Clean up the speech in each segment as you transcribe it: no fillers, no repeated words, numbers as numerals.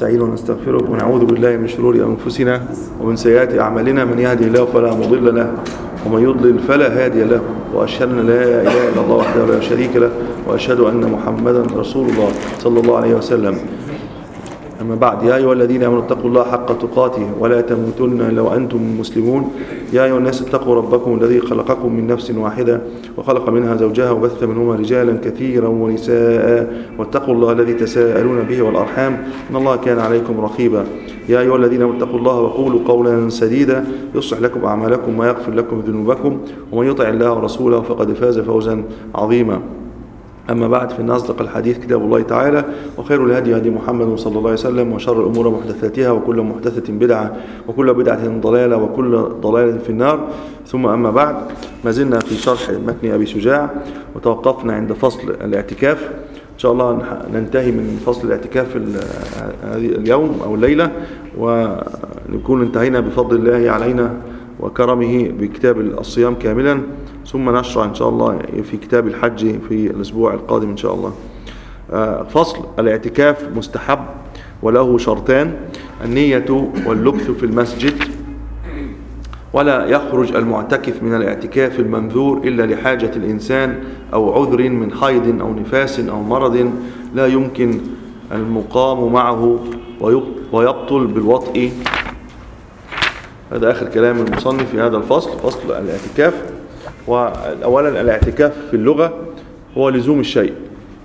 ونستعين ونستغفره ونعوذ بالله من شرور أنفسنا ومن سيئات أعمالنا. من يهدي الله فلا مضل له ومن يضلل فلا هادي له، وأشهد أن لا إله إلا الله وحده لا شريك له، وأشهد أن محمدا رسول الله صلى الله عليه وسلم. أما بعد، يا أيها الذين آمنوا اتقوا الله حق تقاته ولا تموتن إلا وأنتم مسلمون. يا أيها الناس اتقوا ربكم الذي خلقكم من نفس واحدة وخلق منها زوجها وبث منهما رجالا كثيرا ونساء، واتقوا الله الذي تساءلون به والأرحام إن الله كان عليكم رقيبا. يا أيها الذين آمنوا اتقوا الله وقولوا قولا سديدا يصلح لكم أعمالكم ويغفر لكم ذنوبكم، ومن يطع الله ورسوله فقد فاز فوزا عظيما. أما بعد، فإن أصدق الحديث كتاب الله تعالى، وخير الهدي هدي محمد صلى الله عليه وسلم، وشر الأمور محدثاتها، وكل محدثة بدعة، وكل بدعة ضلالة، وكل ضلالة في النار. ثم أما بعد، ما زلنا في شرح متن أبي شجاع، وتوقفنا عند فصل الاعتكاف. إن شاء الله ننتهي من فصل الاعتكاف اليوم أو الليلة، ونكون انتهينا بفضل الله علينا وكرمه بكتاب الصيام كاملا، ثم نشرع إن شاء الله في كتاب الحج في الأسبوع القادم إن شاء الله. فصل الاعتكاف مستحب وله شرطان: النية واللبث في المسجد. ولا يخرج المعتكف من الاعتكاف المنذور إلا لحاجة الإنسان أو عذر من حيض أو نفاس أو مرض لا يمكن المقام معه ويبطل بالوطء. هذا آخر كلام المصنف في هذا الفصل، فصل الاعتكاف. وأولا، الاعتكاف في اللغة هو لزوم الشيء،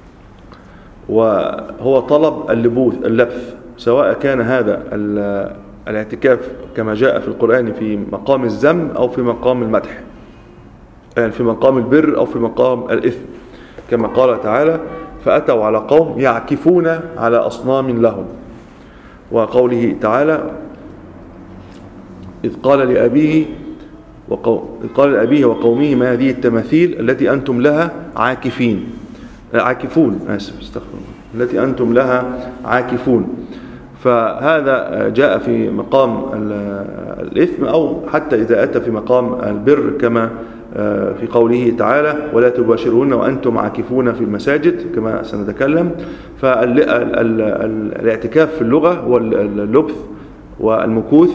وهو طلب اللبث، سواء كان هذا الاعتكاف كما جاء في القرآن في مقام الذم أو في مقام المدح، يعني في مقام البر أو في مقام الإثم، كما قال تعالى: فأتوا على قوم يعكفون على أصنام لهم. وقوله تعالى: إذ قال لأبيه وقومه ما هذه التماثيل التي أنتم لها عاكفون التي أنتم لها عاكفون. فهذا جاء في مقام الإثم، أو حتى إذا أتى في مقام البر، كما في قوله تعالى: ولا تباشرون وأنتم عاكفون في المساجد، كما سنتكلم. فالاعتكاف في اللغة هو اللبث والمكوث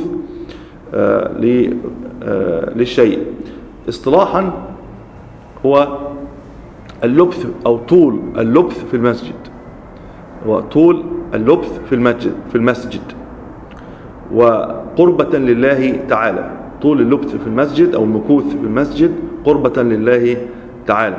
للشيء. اصطلاحا هو اللبث أو طول اللبث في المسجد، وطول اللبث في المسجد وقربة لله تعالى. طول اللبث في المسجد أو المكوث في المسجد قربة لله تعالى.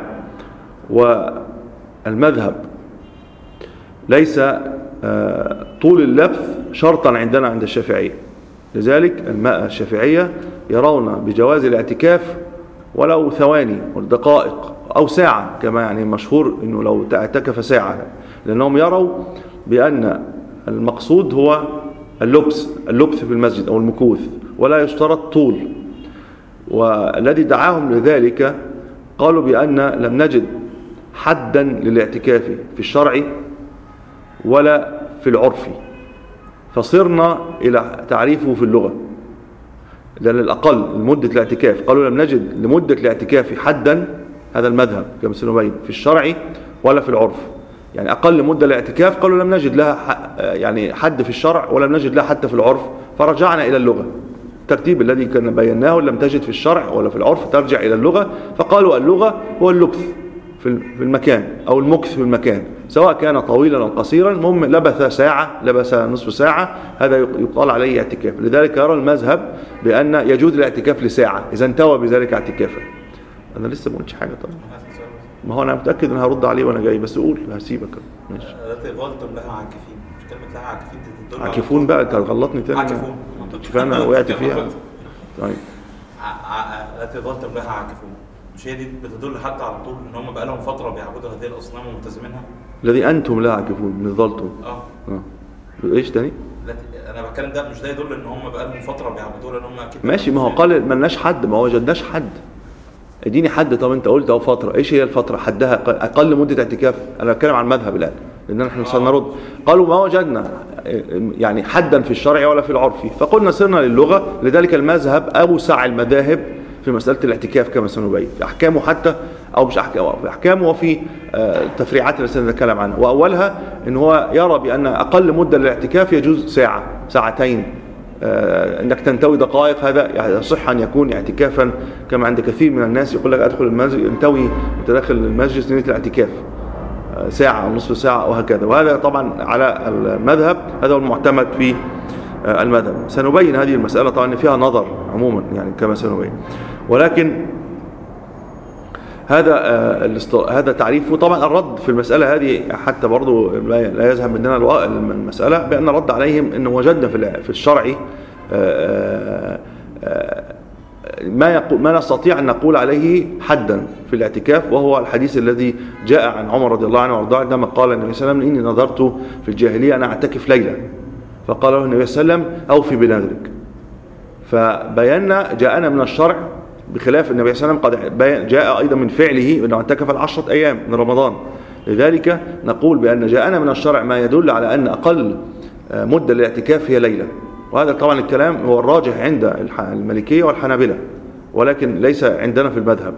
والمذهب ليس طول اللبث شرطا عندنا عند الشافعية، لذلك الشافعية يرون بجواز الاعتكاف ولو ثواني ودقائق أو ساعة، كما يعني مشهور أنه لو اعتكف ساعة، لأنهم يروا بأن المقصود هو اللبث في المسجد أو المكوث، ولا يشترط طول. والذي دعاهم لذلك قالوا بأن لم نجد حدا للاعتكاف في الشرع ولا في العرف، فصرنا إلى تعريفه في اللغة. لأن الأقل لمدة الاعتكاف قالوا لم نجد لمدة الاعتكاف حدا، هذا المذهب كما سنبين، في الشرع ولا في العرف. يعني أقل مدة الاعتكاف قالوا لم نجد لها يعني حد في الشرع ولم نجد لها حتى في العرف، فرجعنا إلى اللغة. الترتيب الذي كنا بيناه: لم تجد في الشرع ولا في العرف ترجع إلى اللغة. فقالوا اللغة هو اللبث في المكان أو المكث في المكان، سواء كان طويلا أو قصيرا، المهم لبث ساعة لبث نصف ساعة، هذا يقال عليه اعتكاف. لذلك يرى المذهب بأن يجوز الاعتكاف لساعة إذا انتوى بذلك اعتكافا. أنا لسه ما قلتش حاجة طبعا، ما هو أنا متأكد أن هرد عليه وأنا جاي، بس أقول هسيبك. ماشي. غلطة لها عاكفين، مش كلمة لها عاكفين تدل عاكفون بقى، أنت غلطني تاني. عاكفون، فأنا وقعت فيها. طيب. غلطة لها عاكفون، مش هي دي بتدل حتى على طول ان هم بقى لهم فتره بيعبدوا هذه الاصنام وملتزمينها؟ الذي انتم لا عاكفون من ظلتم. ايش تاني؟ انا بتكلم ده مش ده يدل ان هم بقى لهم فتره بيعبدوا، لان هم اكيد ماشي. ما هو قال ما لناش حد، ما وجدناش حد. اديني حد. طب انت قلت اهو فتره، ايش هي الفتره؟ حدها اقل مده اعتكاف. انا بتكلم عن المذهب الان، لان احنا سنرد. قالوا ما وجدنا يعني حدا في الشرع ولا في العرف، فقلنا صرنا للغه. لذلك المذهب اوسع المذاهب في مسألة الاعتكاف كما سنبين في أحكامه، حتى أو مش أحكام، في أحكام وفي التفريعات التي سنتكلم عنها. وأولها أن هو يرى بأن أقل مدة للاعتكاف يجوز ساعة ساعتين، انك تنتوي دقائق، هذا يعني يصح ان يكون اعتكافا كما عند كثير من الناس يقول لك ادخل المسجد انتوي متداخل المسجد نية الاعتكاف ساعة او نصف ساعة او هكذا، وهذا طبعا على المذهب هذا هو المعتمد في المذهب. سنبين هذه المسألة طبعا فيها نظر عموما يعني كما سنبين، ولكن هذا تعريف. طبعا الرد في المسألة هذه حتى برضو لا يذهب مننا المسألة بأن الرد عليهم أنه وجدنا في الشرع ما نستطيع أن نقول عليه حدا في الاعتكاف، وهو الحديث الذي جاء عن عمر رضي الله عنه وارضاه عندما قال النبي صلى الله عليه وسلم إني نظرت في الجاهلية أن أعتكف ليلة، فقال له النبي صلى الله عليه وسلم أوفي بنذرك. فبينا جاءنا من الشرع بخلاف النبي صلى الله عليه وسلم قد جاء أيضا من فعله أنه اعتكف 10 أيام من رمضان. لذلك نقول بأن جاءنا من الشرع ما يدل على أن أقل مدة للاعتكاف هي ليلة، وهذا طبعا الكلام هو الراجح عند المالكية والحنابلة ولكن ليس عندنا في المذهب.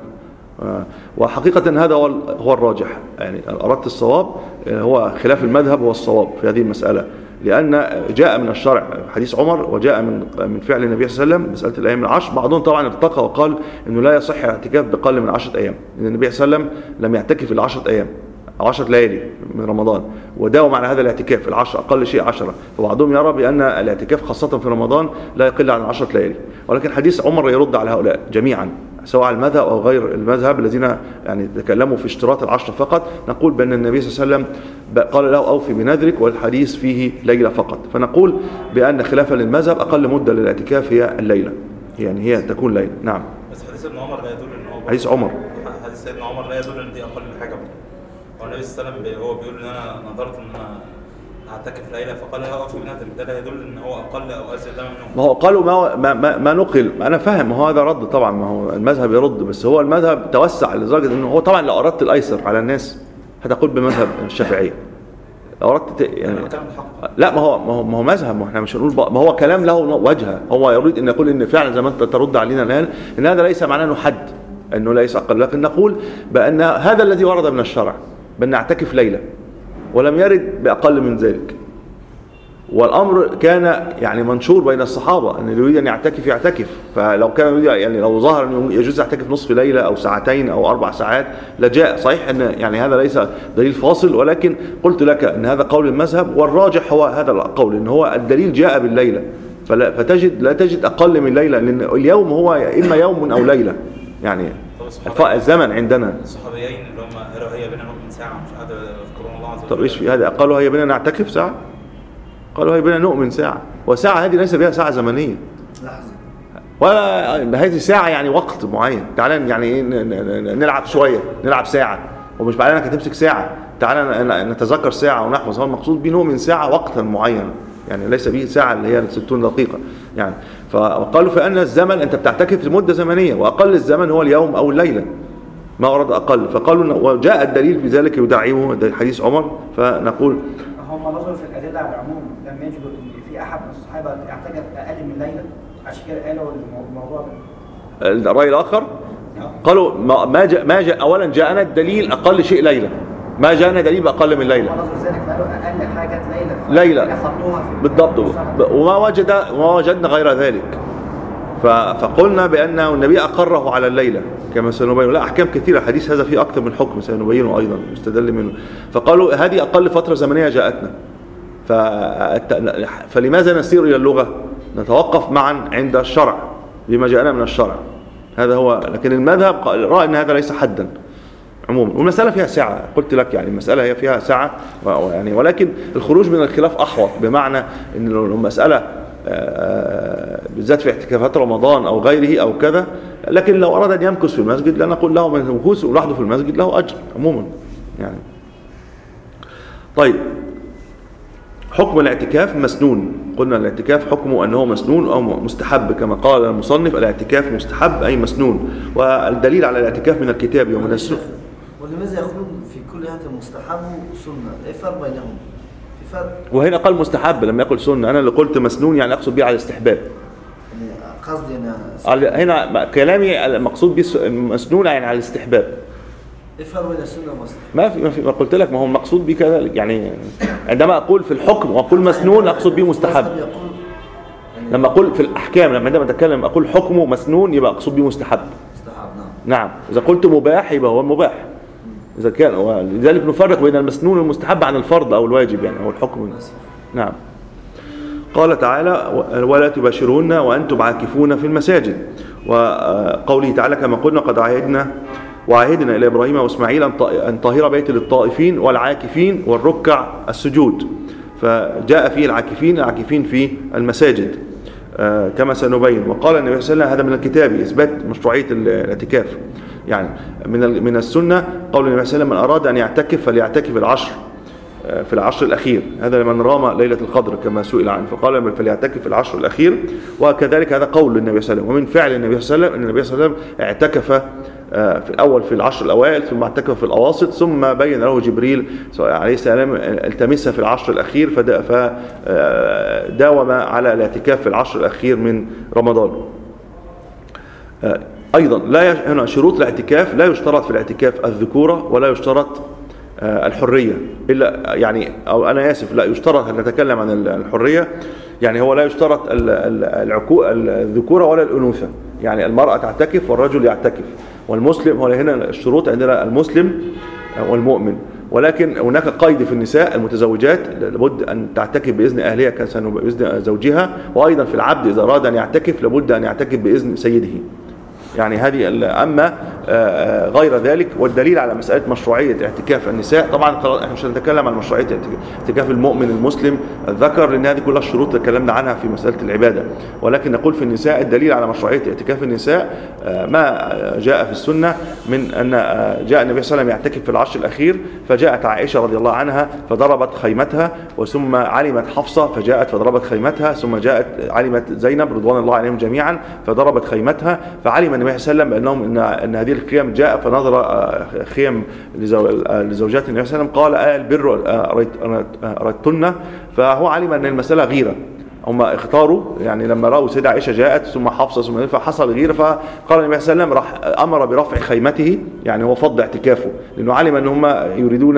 وحقيقة هذا هو الراجح، يعني أردت الصواب هو خلاف المذهب هو الصواب في هذه المسألة، لأن جاء من الشرع حديث عمر وجاء من فعل النبي صلى الله عليه وسلم مسألة الأيام العشر. بعضهم طبعا ارتقى وقال إنه لا يصح الاعتكاف بأقل من 10 أيام، لأن النبي صلى الله عليه وسلم لم يعتكف إلا 10 أيام أو 10 ليالي من رمضان وداوم على هذا الاعتكاف العشر أقل شيء 10. فبعضهم يرى بأن الاعتكاف خاصة في رمضان لا يقل عن 10 ليالي، ولكن حديث عمر يرد على هؤلاء جميعا سواء المذهب أو غير المذهب الذين يعني تكلموا في اشتراط العشر فقط. نقول بأن النبي صلى الله عليه وسلم قال له أوفي بنذرك والحديث فيه ليلة فقط، فنقول بأن خلافا للمذهب أقل مدة للاعتكاف هي الليلة، يعني هي تكون ليلة. نعم. بس حديث ابن عمر لا يدل ان هو حديث عمر حديث سيدنا عمر لا يدل ان دي اقل حاجة. هو النبي صلى الله عليه وسلم هو بيقول ان انا نظرت ان انا اعتكف ليلة فقال له اوفي بنذرك، ده لا يدل ان هو اقل او ازيد منه. ما هو قالوا ما نقل، انا فاهم هو هذا رد طبعا، ما هو المذهب يرد، بس هو المذهب توسع لدرجه انه هو طبعا لو اردت الايسر على الناس هتقول بمذهب الشافعيه، لو اردت يعني لا ما هو مذهب، ما احنا مش هنقول ما هو كلام له وجهه، هو يريد ان يقول ان فعلا زي ما انت ترد علينا الان ان هذا ليس معناه انه حد، انه ليس اقل، لكن نقول بان هذا الذي ورد من الشرع بان نعتكف ليله ولم يرد باقل من ذلك، والامر كان يعني منشور بين الصحابه ان اللي يريد ان يعتكف يعتكف، فلو كان يريد يعني لو ظهر انه يجوز يعتكف نصف ليله او ساعتين او 4 ساعات لجاء. صحيح ان يعني هذا ليس دليل فاصل، ولكن قلت لك ان هذا قول المذهب والراجح هو هذا القول، ان هو الدليل جاء بالليله، لا تجد اقل من ليله، لان اليوم هو اما يوم او ليله يعني الزمن عندنا. الصحابيين اللي هم قالوا هي بيننا نؤمن ساعه مش قادر يذكرون الله عز وجل. طب ايش في هذا؟ قالوا هي بيننا نعتكف ساعه، قالوا هي بينا نؤمن ساعة، وساعة هذه ليس بها ساعة زمنية ولا هذه ساعة يعني وقت معين. تعالى يعني نلعب شوية، نلعب ساعة، ومش معنى انك تمسك ساعة، تعالى نتذكر ساعة ونحفظ. هو المقصود به نؤمن ساعة وقتا معين، يعني ليس به ساعة اللي هي 60 دقيقة يعني. فقالوا فأن الزمن أنت بتعتكف لمدة زمنية، وأقل الزمن هو اليوم أو الليلة، ما ورد أقل. فقالوا وجاء الدليل بذلك يدعمه حديث عمر، فنقول هم نظروا في الأدلة على العموم لم يجدوا إن في أحد من الصحابة اعتكف أقل من ليلة، عشان كده قالوا الموضوع ده. الرأي الآخر قالوا ما جاء أولا جاءنا الدليل أقل شيء ليلة، ما جاءنا دليل بأقل من ليلة. هم نظروا ذلك قالوا أقل حاجة ليلة بالضبط، وما وجدنا غير ذلك. فقلنا بأنه النبي أقره على الليلة كما سنبين، لا أحكام كثيرة، الحديث هذا فيه أكثر من حكم سنبينه أيضا مستدل منه. فقالوا هذه أقل فترة زمنية جاءتنا، فلماذا نسير إلى اللغة؟ نتوقف معا عند الشرع بما جاءنا من الشرع، هذا هو. لكن المذهب رأى أن هذا ليس حدا عموما، والمسألة فيها ساعة، قلت لك يعني المسألة هي فيها ساعة يعني، ولكن الخروج من الخلاف أحوط، بمعنى أن المسألة بالذات في اعتكافات رمضان أو غيره أو كذا، لكن لو أراد أن يمكث في المسجد لا نقول له من مكوث ولحظه في المسجد له أجر عموما يعني. طيب، حكم الاعتكاف مسنون. قلنا الاعتكاف حكمه أنه مسنون أو مستحب، كما قال المصنف الاعتكاف مستحب أي مسنون، والدليل على الاعتكاف من الكتاب ومن السنة. ولماذا يخلون في كل هذا مستحب وسنة؟ إيه الفرق بينهم؟ في فرق. وهنا قال مستحب لم يقل سنة، أنا اللي قلت مسنون يعني أقصد به على الاستحباب. يعني قصدي أنا هنا كلامي المقصود به مسنون يعني على الاستحباب، ايه الفرق بين السنه والمستحب؟ ما قلت لك، ما هو المقصود به كذلك يعني. عندما اقول في الحكم واقول مسنون اقصد به مستحب. لما اقول في الاحكام، لما عندما اتكلم اقول حكمه مسنون يبقى اقصد به مستحب. مستحب نعم. اذا قلت مباح يبقى هو المباح. اذا كان، ولذلك نفرق بين المسنون والمستحب عن الفرض او الواجب يعني، او الحكم. نعم. قال تعالى: ولا تباشرون وانتم عاكفون في المساجد. وقوله تعالى: كما قلنا قد وعهدنا الى ابراهيم واسماعيل ان طهر بيت للطائفين والعاكفين والركع السجود. فجاء فيه العاكفين في المساجد كما سنبين. وقال النبي صلى الله عليه وسلم: هذا من الكتاب إثبات مشروعية الاعتكاف. يعني من السنة قول النبي صلى الله عليه وسلم: من أراد أن يعتكف فليعتكف في العشر الأخير. هذا لمن رام ليلة القدر كما سئل عنه، فقال فليعتكف في العشر الأخير. وكذلك هذا قول للنبي صلى الله عليه وسلم. ومن فعل النبي صلى الله عليه وسلم أن النبي صلى الله عليه وسلم اعتكف في الأول في العشر الأوائل، ثم اعتكف في الأواسط، ثم بين له جبريل عليه السلام التمسها في العشر الأخير، فداوم على الاعتكاف في العشر الأخير من رمضان. أيضا هنا شروط الاعتكاف: لا يشترط في الاعتكاف الذكورة ولا يشترط الحرية، إلا يعني، أو أنا آسف، لا يشترط أن نتكلم عن الحرية. يعني هو لا يشترط الذكورة ولا الأنوثة، يعني المرأة تعتكف والرجل يعتكف. والمسلم، هو هنا الشروط عندنا المسلم والمؤمن. ولكن هناك قيد في النساء المتزوجات: لابد أن تعتكف بإذن أهلها بإذن زوجها. وأيضا في العبد إذا أراد أن يعتكف لابد أن يعتكف بإذن سيده. يعني هذه. أما غير ذلك، والدليل على مسألة مشروعية اعتكاف النساء، طبعا احنا مش هنتكلم عن مشروعية اعتكاف المؤمن المسلم الذكر، لأن هذه كلها الشروط اللي تكلمنا عنها في مسألة العبادة. ولكن نقول في النساء الدليل على مشروعية اعتكاف النساء ما جاء في السنة من أن جاء النبي صلى الله عليه وسلم يعتكف في العشر الأخير، فجاءت عائشة رضي الله عنها فضربت خيمتها، وثم علمت حفصة فجاءت فضربت خيمتها، ثم جاءت علمت زينب رضوان الله عليهم جميعا فضربت خيمتها. فعلم النبي صلى الله عليه وسلم بأنهم أن هذه الخيام جاء فنظر خيم لزوجات النبي صلى الله عليه وسلم، قال: البر أردتن. فهو علم أن المسألة غيرة. هم اختاروا يعني لما رأوا سيدة عائشة جاءت ثم حفصة ثم فحصل غيرة، فقال النبي صلى الله عليه وسلم راح أمر برفع خيمته، يعني هو فض اعتكافه، لأنه علم أن هم يريدون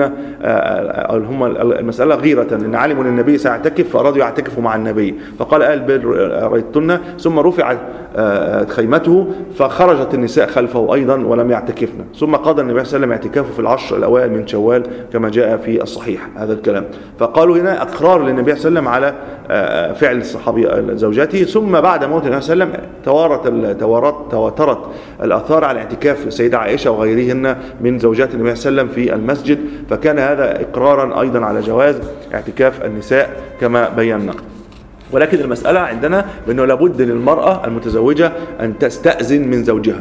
هم المسألة غيرة، لأن علموا أن النبي سيعتكف فأرادوا يعتكفوا مع النبي، فقال: البر أردتن. ثم رفعت خيمته فخرجت النساء خلفه أيضا ولم يعتكفن. ثم قضى النبي صلى الله عليه وسلم اعتكافه في العشر الأوائل من شوال كما جاء في الصحيح هذا الكلام. فقالوا هنا أقرار للنبي صلى الله عليه وسلم على فعل الصحابي زوجاته. ثم بعد موت النبي صلى الله عليه وسلم تواترت الآثار على اعتكاف السيدة عائشة وغيرهن من زوجات النبي صلى الله عليه وسلم في المسجد، فكان هذا إقرارا أيضا على جواز اعتكاف النساء كما بينا. ولكن المسألة عندنا بأنه لابد للمرأة المتزوجة أن تستأذن من زوجها،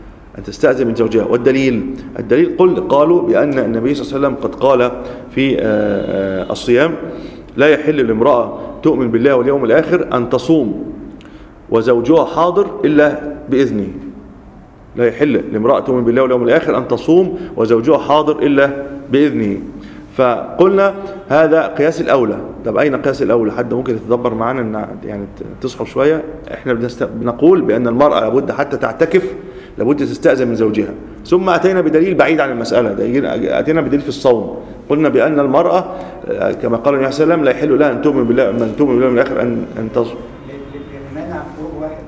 والدليل قالوا بأن النبي صلى الله عليه وسلم قد قال في الصيام: لا يحل لامرأة تؤمن بالله واليوم الآخر أن تصوم وزوجها حاضر إلا بإذنه. لا يحل لامرأة تؤمن بالله واليوم الآخر أن تصوم وزوجها حاضر إلا بإذنه. فقلنا هذا قياس الأولى. طب أين قياس الأولى؟ حد ممكن يتدبر معنا يعني تصحوا شوية. احنا بنقول بأن المرأة لابد حتى تعتكف لابد تستأذن من زوجها. ثم أتينا بدليل بعيد عن المسألة، أتينا بدليل في الصوم. قلنا بأن المرأة كما قال النبي صلى الله عليه وسلم: لا يحل لها أن تؤمن بالله من الآخر أن تصوم. لمنع خروج واحد.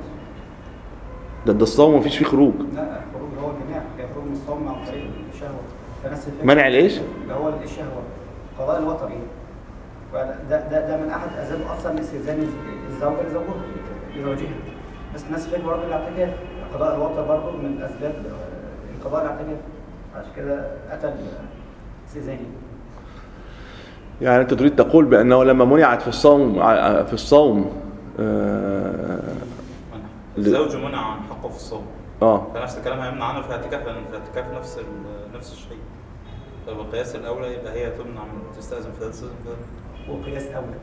ده الصوم مفيش فيه خروج. لا، الخروج هو الجماع، خروج من الصوم عن طريق الشهوة. فنفس الفكرة. منع الإيش؟ اللي هو الشهوة، قضاء الوطر. ده من أحد أسباب أصلا استئذان الزوجة لزوجها. بس نفس الفكرة برضه الاعتكاف، قضاء الوطر برضه من أسباب قضاء الاعتكاف. عشان كده أتى الاستئذان. يعني أنت تريد تقول بأنه لما منعت في الصوم الزوج منع عن حقه في الصوم، فنفس الكلام هيمنع عنه في الاعتكاف، لأن في الاعتكاف نفس الشيء. فالقياس الأولى يبقى هي تمنع من تستأذن في ده تستأذن في ده. وقياس أولى.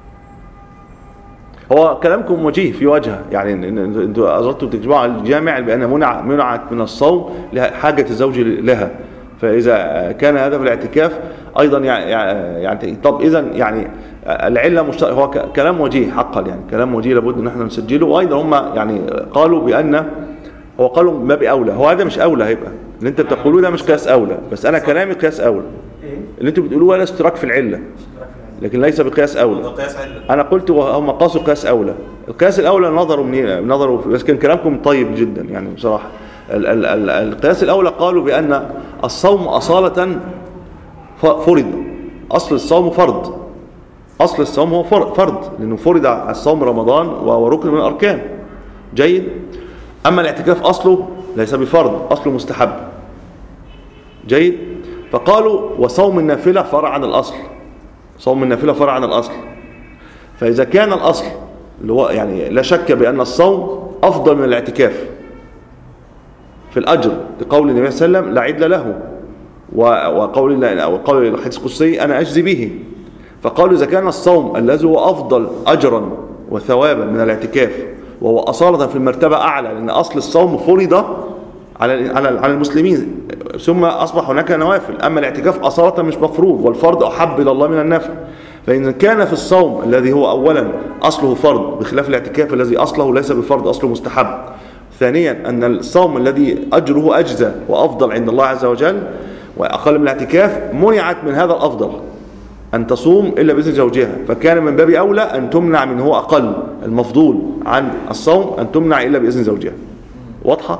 هو كلامكم وجيه في وجهه، يعني انتوا أردتوا تجمعوا على الجامع بأن منعت من الصوم لحاجة الزوج لها. فإذا كان هذا في الاعتكاف أيضا يعني طب إذا يعني العلة مشتركة. هو كلام وجيه حقا، يعني كلام وجيه لابد أن احنا نسجله. وأيضا هم يعني قالوا بأن هو قالوا ما بأولى، هو هذا مش أولى، هيبقى اللي انت بتقولوه ده مش قياس أولى، بس أنا كلامي قياس أولى. اللي انتوا بتقولوه ولا اشتراك في العلة، لكن ليس بقياس أولى. أنا قلت هم قاسوا قياس أولى. القياس الأولى نظروا بس كان كلامكم طيب جدا يعني بصراحة. القياس الأولى قالوا بأن الصوم أصالة فرض، أصل الصوم فرض، أصل الصوم هو فرض، لأنه فرض على الصوم رمضان وهو ركن من الأركان. جيد. أما الاعتكاف أصله ليس بفرض، أصله مستحب. جيد. فقالوا وصوم النافلة فرع عن الأصل، صوم النافلة فرع عن الأصل. فإذا كان الأصل اللي هو يعني لا شك بأن الصوم أفضل من الاعتكاف في الأجر، لقول النبي صلى الله عليه وسلم لا عدل له، وقول الحديث القدسي أنا أجزي به. فقالوا إذا كان الصوم الذي هو أفضل أجرا وثوابا من الاعتكاف وهو أصالة في المرتبة أعلى، لأن أصل الصوم فرض على المسلمين ثم أصبح هناك نوافل، أما الاعتكاف أصالة مش مفروض، والفرض أحب إلى الله من النفل. فإن كان في الصوم الذي هو أولا أصله فرض بخلاف الاعتكاف الذي أصله ليس بفرض، أصله مستحب. ثانيا أن الصوم الذي أجره أجزى وأفضل عند الله عز وجل وأقل من الاعتكاف منعت من هذا الأفضل أن تصوم إلا بإذن زوجها، فكان من باب أولى أن تمنع من هو أقل المفضول عن الصوم أن تمنع إلا بإذن زوجها. واضحة؟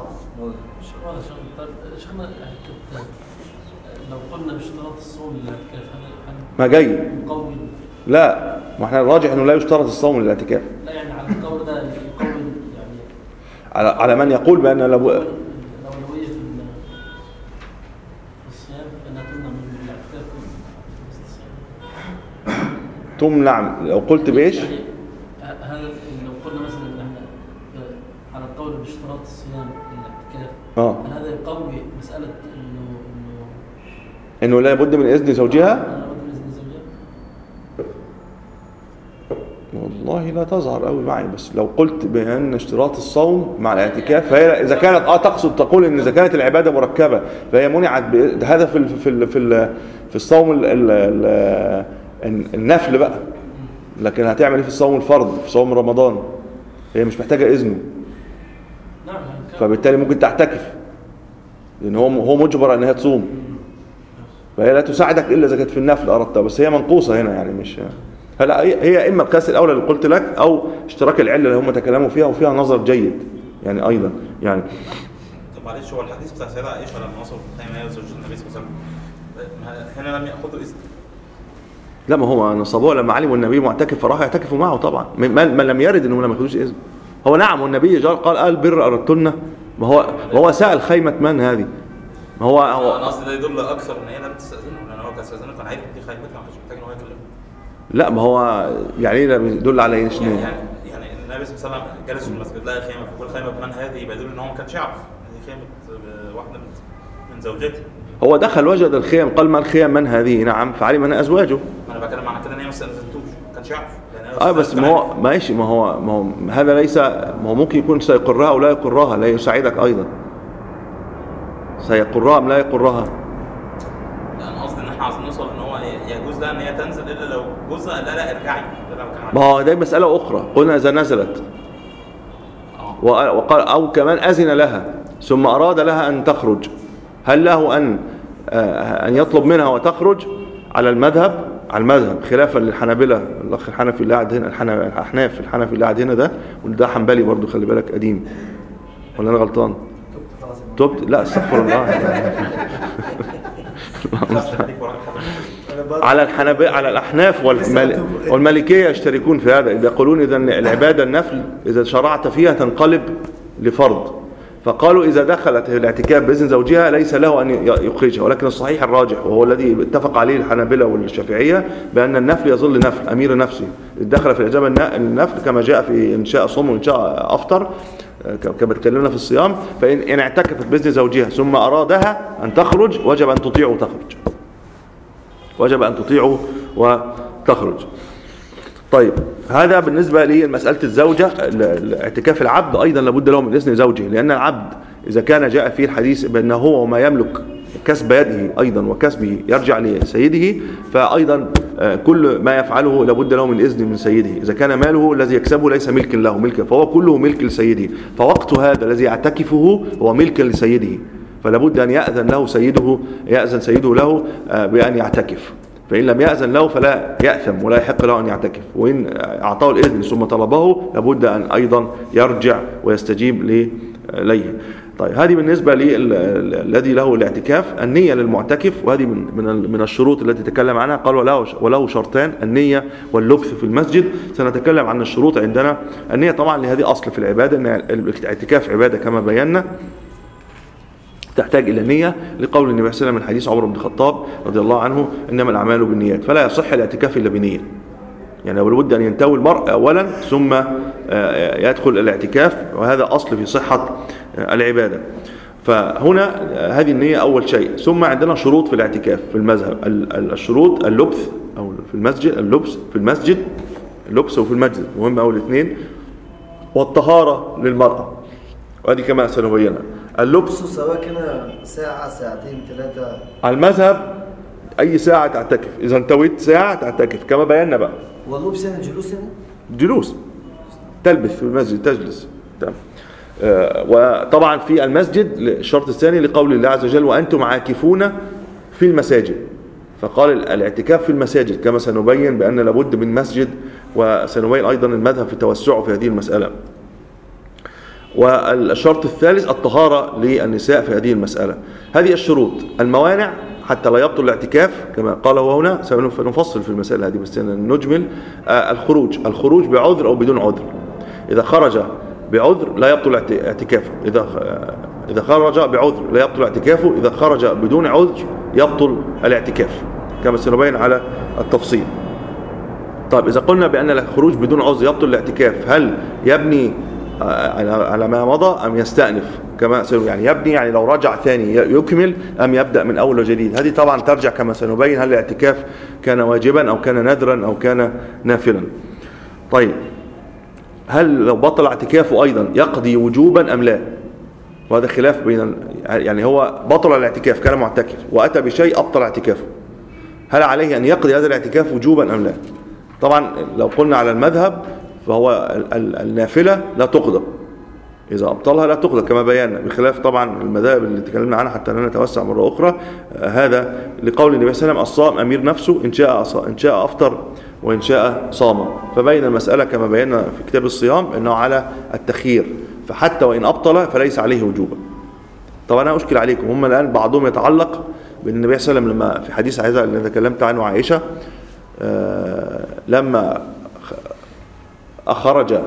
شيخنا لو قلنا باشتراط الصوم للاعتكاف ما جاي لا، ما احنا الراجح انه لا يشترط الصوم للاعتكاف. لا يعني على القول ده القول يعني على من يقول بان الأولوية في الصيام فانها تمنع من الاعتكاف تمنع لو قلت بايش؟ يعني هل لو قلنا مثلا ان احنا على القول باشتراط الصيام للاعتكاف هل هذا يقوي مسألة انه لا بد من اذن زوجها؟ والله لا تظهر قوي معي، بس لو قلت بان اشتراط الصوم مع الاعتكاف فهي اذا كانت تقصد تقول ان اذا كانت العباده مركبه فهي منعت هذا في الصوم النفل بقى، لكن هتعمل ايه في الصوم الفرض في صوم رمضان؟ هي مش محتاجه اذنه، فبالتالي ممكن تعتكف لان هو مجبر ان هي تصوم، فهي لا تساعدك الا اذا كانت في النفل اردتها، بس هي منقوصه هنا يعني مش هلا هي اما القياس الاولى اللي قلت لك او اشتراك العله اللي هم تكلموا فيها وفيها نظر جيد يعني ايضا يعني. طب معلش هو الحديث بتاع سيدة عائشه لما وصل خيمه هي زوج النبي صلى الله عليه وسلم هنا لم ياخذوا اذن؟ لا ما هو نصبوه لما علموا النبي معتكف فراحوا يعتكفوا معه طبعا، من لم يرد انهم لم ياخذوش اذن. هو نعم والنبي قال بر اردتن، ما هو سأل خيمه من هذه؟ ما هو انا قصدي ده يدل اكثر ان هي لم تستاذنه، لان هو كان استاذنه كان عارف دي خيمتها ما كانش محتاج ان هو يكلمه. لا ما هو يعني ايه يدل على ايه؟ يعني النبي صلى الله عليه وسلم جالس في المسجد لقى خيمه، فكل خيمه بمن هذه يبقى يدل ان هو ما كانش يعرف هذه خيمه واحده من زوجته. هو دخل وجد الخيم قال ما الخيم من هذه؟ نعم فعلم انها ازواجه. انا بتكلم عن كده ان هي ما استاذنتوش ما كانش يعرف. بس ما هو ماشي، ما هو هذا ليس، ما هو ممكن يكون سيقرها او لا يقرها، لا يساعدك ايضا سيقرها ام لا يقرها. انا قصدي ان احنا عايزين نوصل ان هو يجوز لها ان هي تنزل الا لو جوزها لا ارجعي. ما هو ده مساله اخرى، قلنا اذا نزلت وقال او كمان اذن لها ثم اراد لها ان تخرج، هل له ان يطلب منها وتخرج؟ على المذهب خلافا للحنابلة. الاخ الحنفي اللي قاعد هنا الحنفي اللي قاعد هنا ده، وده حنبلي برضو خلي بالك قديم، ولا انا غلطان؟ تبت؟ لا استغفر الله. على الأحناف والمالكية يشتركون في هذا، يقولون إذا العبادة النفل إذا شرعت فيها تنقلب لفرض، فقالوا إذا دخلت الاعتكاف بإذن زوجها ليس له أن يخرجها، ولكن الصحيح الراجح وهو الذي اتفق عليه الحنابلة والشافعية بأن النفل يظل نفل أمير نفسه، دخل في الإجابة النفل كما جاء في إن شاء صوم وإن شاء أفطر كما تكلمنا في الصيام. فإن اعتكفت بإذن زوجها ثم أرادها أن تخرج وجب أن تطيع وتخرج. طيب هذا بالنسبة لمسألة الزوجة. اعتكاف العبد أيضا لابد له من إذن زوجه، لأن العبد إذا كان جاء فيه الحديث بأنه هو وما يملك كسب يده أيضا وكسبه يرجع لسيده، فأيضا كل ما يفعله لابد له من إذن من سيده. إذا كان ماله الذي يكسبه ليس ملكا له ملكا، فهو كله ملك لسيده، فوقت هذا الذي يعتكفه هو ملكا لسيده، فلابد أن يأذن له سيده، يأذن سيده له بأن يعتكف. فإن لم يأذن له فلا يأثم ولا يحق له أن يعتكف، وإن أعطاه الإذن ثم طلبه لابد أن أيضا يرجع ويستجيب إليه. طيب هذه بالنسبة للذي له الاعتكاف. النية للمعتكف، وهذه من الشروط التي تكلم عنها، قال وله شرطان: النية واللبث في المسجد. سنتكلم عن الشروط عندنا. النية طبعا لهذه أصل في العبادة، أن الاعتكاف عبادة كما بينا، تحتاج إلى نية، لقول النبي صلى الله عليه وسلم من حديث عمر بن الخطاب رضي الله عنه: إنما الأعمال بالنيات. فلا يصح الاعتكاف إلا بنية، يعني لابد أن ينتوي المرء أولا ثم يدخل الاعتكاف، وهذا أصل في صحة العبادة. فهنا هذه النية أول شيء. ثم عندنا شروط في الاعتكاف في المذهب. الشروط: اللبث أو في المسجد، اللبس في المسجد، اللبس وفي المسجد مهم أول اثنين، والطهارة للمرأة، وهذه كما سنبينها. اللبس سواء كان ساعة ساعتين ثلاثة على المذهب أي ساعة تعتكف، إذا انتويت ساعة تعتكف كما بينا بقى. واللبس يعني جلوس، جلوس، تلبث في المسجد، تجلس. تمام. وطبعا في المسجد الشرط الثاني لقول الله عز وجل: وأنتم عاكفون في المساجد. فقال الاعتكاف في المساجد كما سنبين بأن لابد من مسجد، وسنبين أيضا المذهب في توسعه في هذه المسألة. والشرط الثالث الطهارة للنساء في هذه المسألة. هذه الشروط. الموانع حتى لا يبطل الاعتكاف كما قال هو هنا، سنفصل في المسألة هذه بس نجمل. الخروج بعذر أو بدون عذر. إذا خرج بعذر لا يبطل اعتكافه، إذا خرج بعذر لا يبطل اعتكافه، إذا خرج بدون عذر يبطل الاعتكاف كما سنبين على التفصيل. طيب إذا قلنا بأن الخروج بدون عذر يبطل الاعتكاف، هل يبني على ما مضى أم يستأنف كما يعني يبني، يعني لو رجع ثاني يكمل أم يبدأ من أول وجديد؟ هذه طبعا ترجع كما سنبين هل الاعتكاف كان واجبا أو كان نذرا أو كان نافلا. طيب هل لو بطل اعتكافه أيضا يقضي وجوبا أم لا؟ وهذا خلاف بين، يعني هو بطل الاعتكاف كان معتكف وأتى بشيء أبطل اعتكافه، هل عليه أن يقضي هذا الاعتكاف وجوبا أم لا؟ طبعا لو قلنا على المذهب فهو النافلة لا تقضى، إذا أبطلها لا تقضى كما بينا، بخلاف طبعا المذاهب اللي تكلمنا عنها حتى لا نتوسع مرة أخرى. هذا لقول النبي صلى الله عليه وسلم: الصائم أمير نفسه، إن شاء أفطر وإن شاء صام. فبين المسألة كما بينا في كتاب الصيام أنه على التخيير، فحتى وإن أبطل فليس عليه وجوبا. طبعا أنا أشكل عليكم، هم الآن بعضهم يتعلق بأن النبي صلى الله عليه وسلم لما في حديث عائشة اللي تكلمت عنه عائشة لما أخرج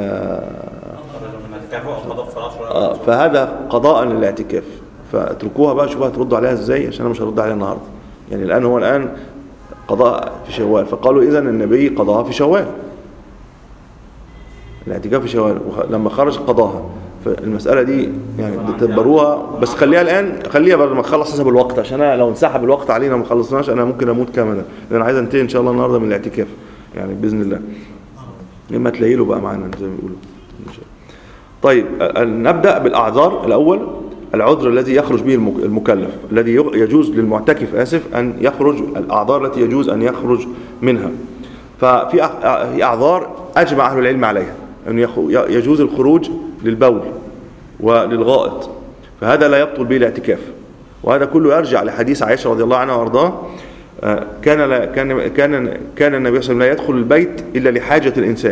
فهذا قضاء للاعتكاف، فاتركوها بقى شوفوا هتردوا عليها ازاي، عشان انا مش هرد عليها النهارده. يعني الان قضاء في شوال، فقالوا اذا النبي قضاها في شوال، الاعتكاف في شوال، لما خرج قضاها. فالمساله دي يعني تدبروها، بس خليها الان، خليها بعد ما نخلص حسب الوقت، عشان أنا لو انسحب الوقت علينا ما خلصناش انا ممكن اموت كاملا، لان انا عايز انتهي ان شاء الله النهارده من الاعتكاف يعني باذن الله، اما تلاقي له بقى معانا زي ما بيقولوا ان شاء الله. طيب نبدأ بالأعذار. الأول العذر الذي يخرج به المكلف، الذي يجوز للمعتكف أن يخرج، الأعذار التي يجوز أن يخرج منها. ففي أعذار أجمع أهل العلم عليها، أن يجوز الخروج للبول وللغائط، فهذا لا يبطل به الاعتكاف، وهذا كله يرجع لحديث عائشة رضي الله عنها وارضاها: كان النبي صلى الله عليه وسلم لا يدخل البيت إلا لحاجة الإنسان،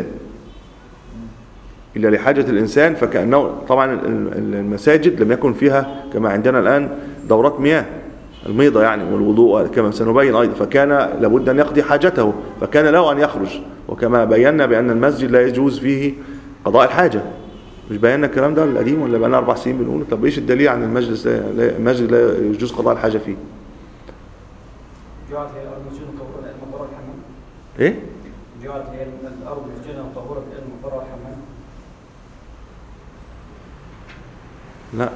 إلا لحاجة الإنسان. فكأنه طبعا المساجد لم يكن فيها كما عندنا الآن دورات مياه الميضة يعني والوضوء كما سنبين أيضا، فكان لابد أن يقضي حاجته، فكان له أن يخرج. وكما بينا بأن المسجد لا يجوز فيه قضاء الحاجة، مش بينا الكلام ده القديم ولا بقى لنا 4 سنين بنقول؟ طب إيش الدليل عن المسجد لا يجوز قضاء الحاجة فيه؟ جعلت هي الأرض مسجدا طهورا للمطر والحمام. إيه؟ جعلت هي الأرض مسجدا طهورا للمطر والحمام. لا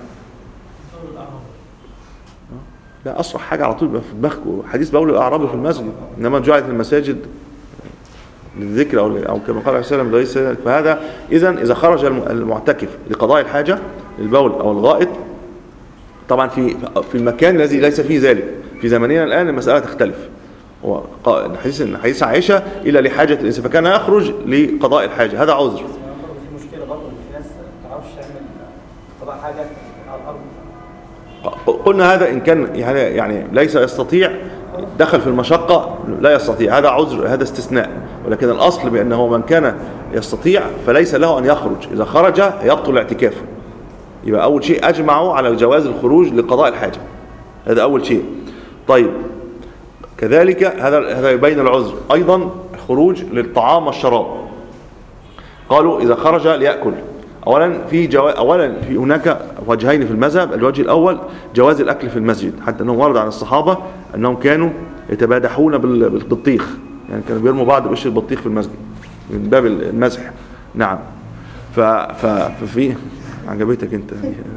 لا، أصرح حاجة على طول في دماغكم حديث بول الأعراب في المسجد، إنما جعلت المساجد للذكر أو كما قال عليه السلام ليس. فهذا إذا خرج المعتكف لقضاء الحاجة للبول أو الغائط طبعا في المكان الذي ليس فيه ذلك. في زماننا الآن المسألة تختلف. هو حديث عائشة إلى لحاجة الإنسان فكان يخرج لقضاء الحاجة، هذا عذر. في مشكلة برضه إن في ناس ما تعرفش تعمل قضاء حاجة على الأرض. قلنا هذا إن كان يعني ليس يستطيع، دخل في المشقة لا يستطيع، هذا عذر، هذا استثناء. ولكن الأصل بأنه من كان يستطيع فليس له أن يخرج، إذا خرج يبطل اعتكافه. يبقى أول شيء أجمعوا على جواز الخروج لقضاء الحاجة، هذا أول شيء. طيب كذلك هذا يبين العذر. أيضا خروج للطعام والشراب، قالوا إذا خرج ليأكل. أولا في هناك وجهين في المذهب. الوجه الأول جواز الأكل في المسجد، حتى أنه ورد عن الصحابة أنهم كانوا يتبادحون بالبطيخ، يعني كانوا بيرموا بعض بقش البطيخ في المسجد من باب المزح. نعم. ففي عجبتك أنت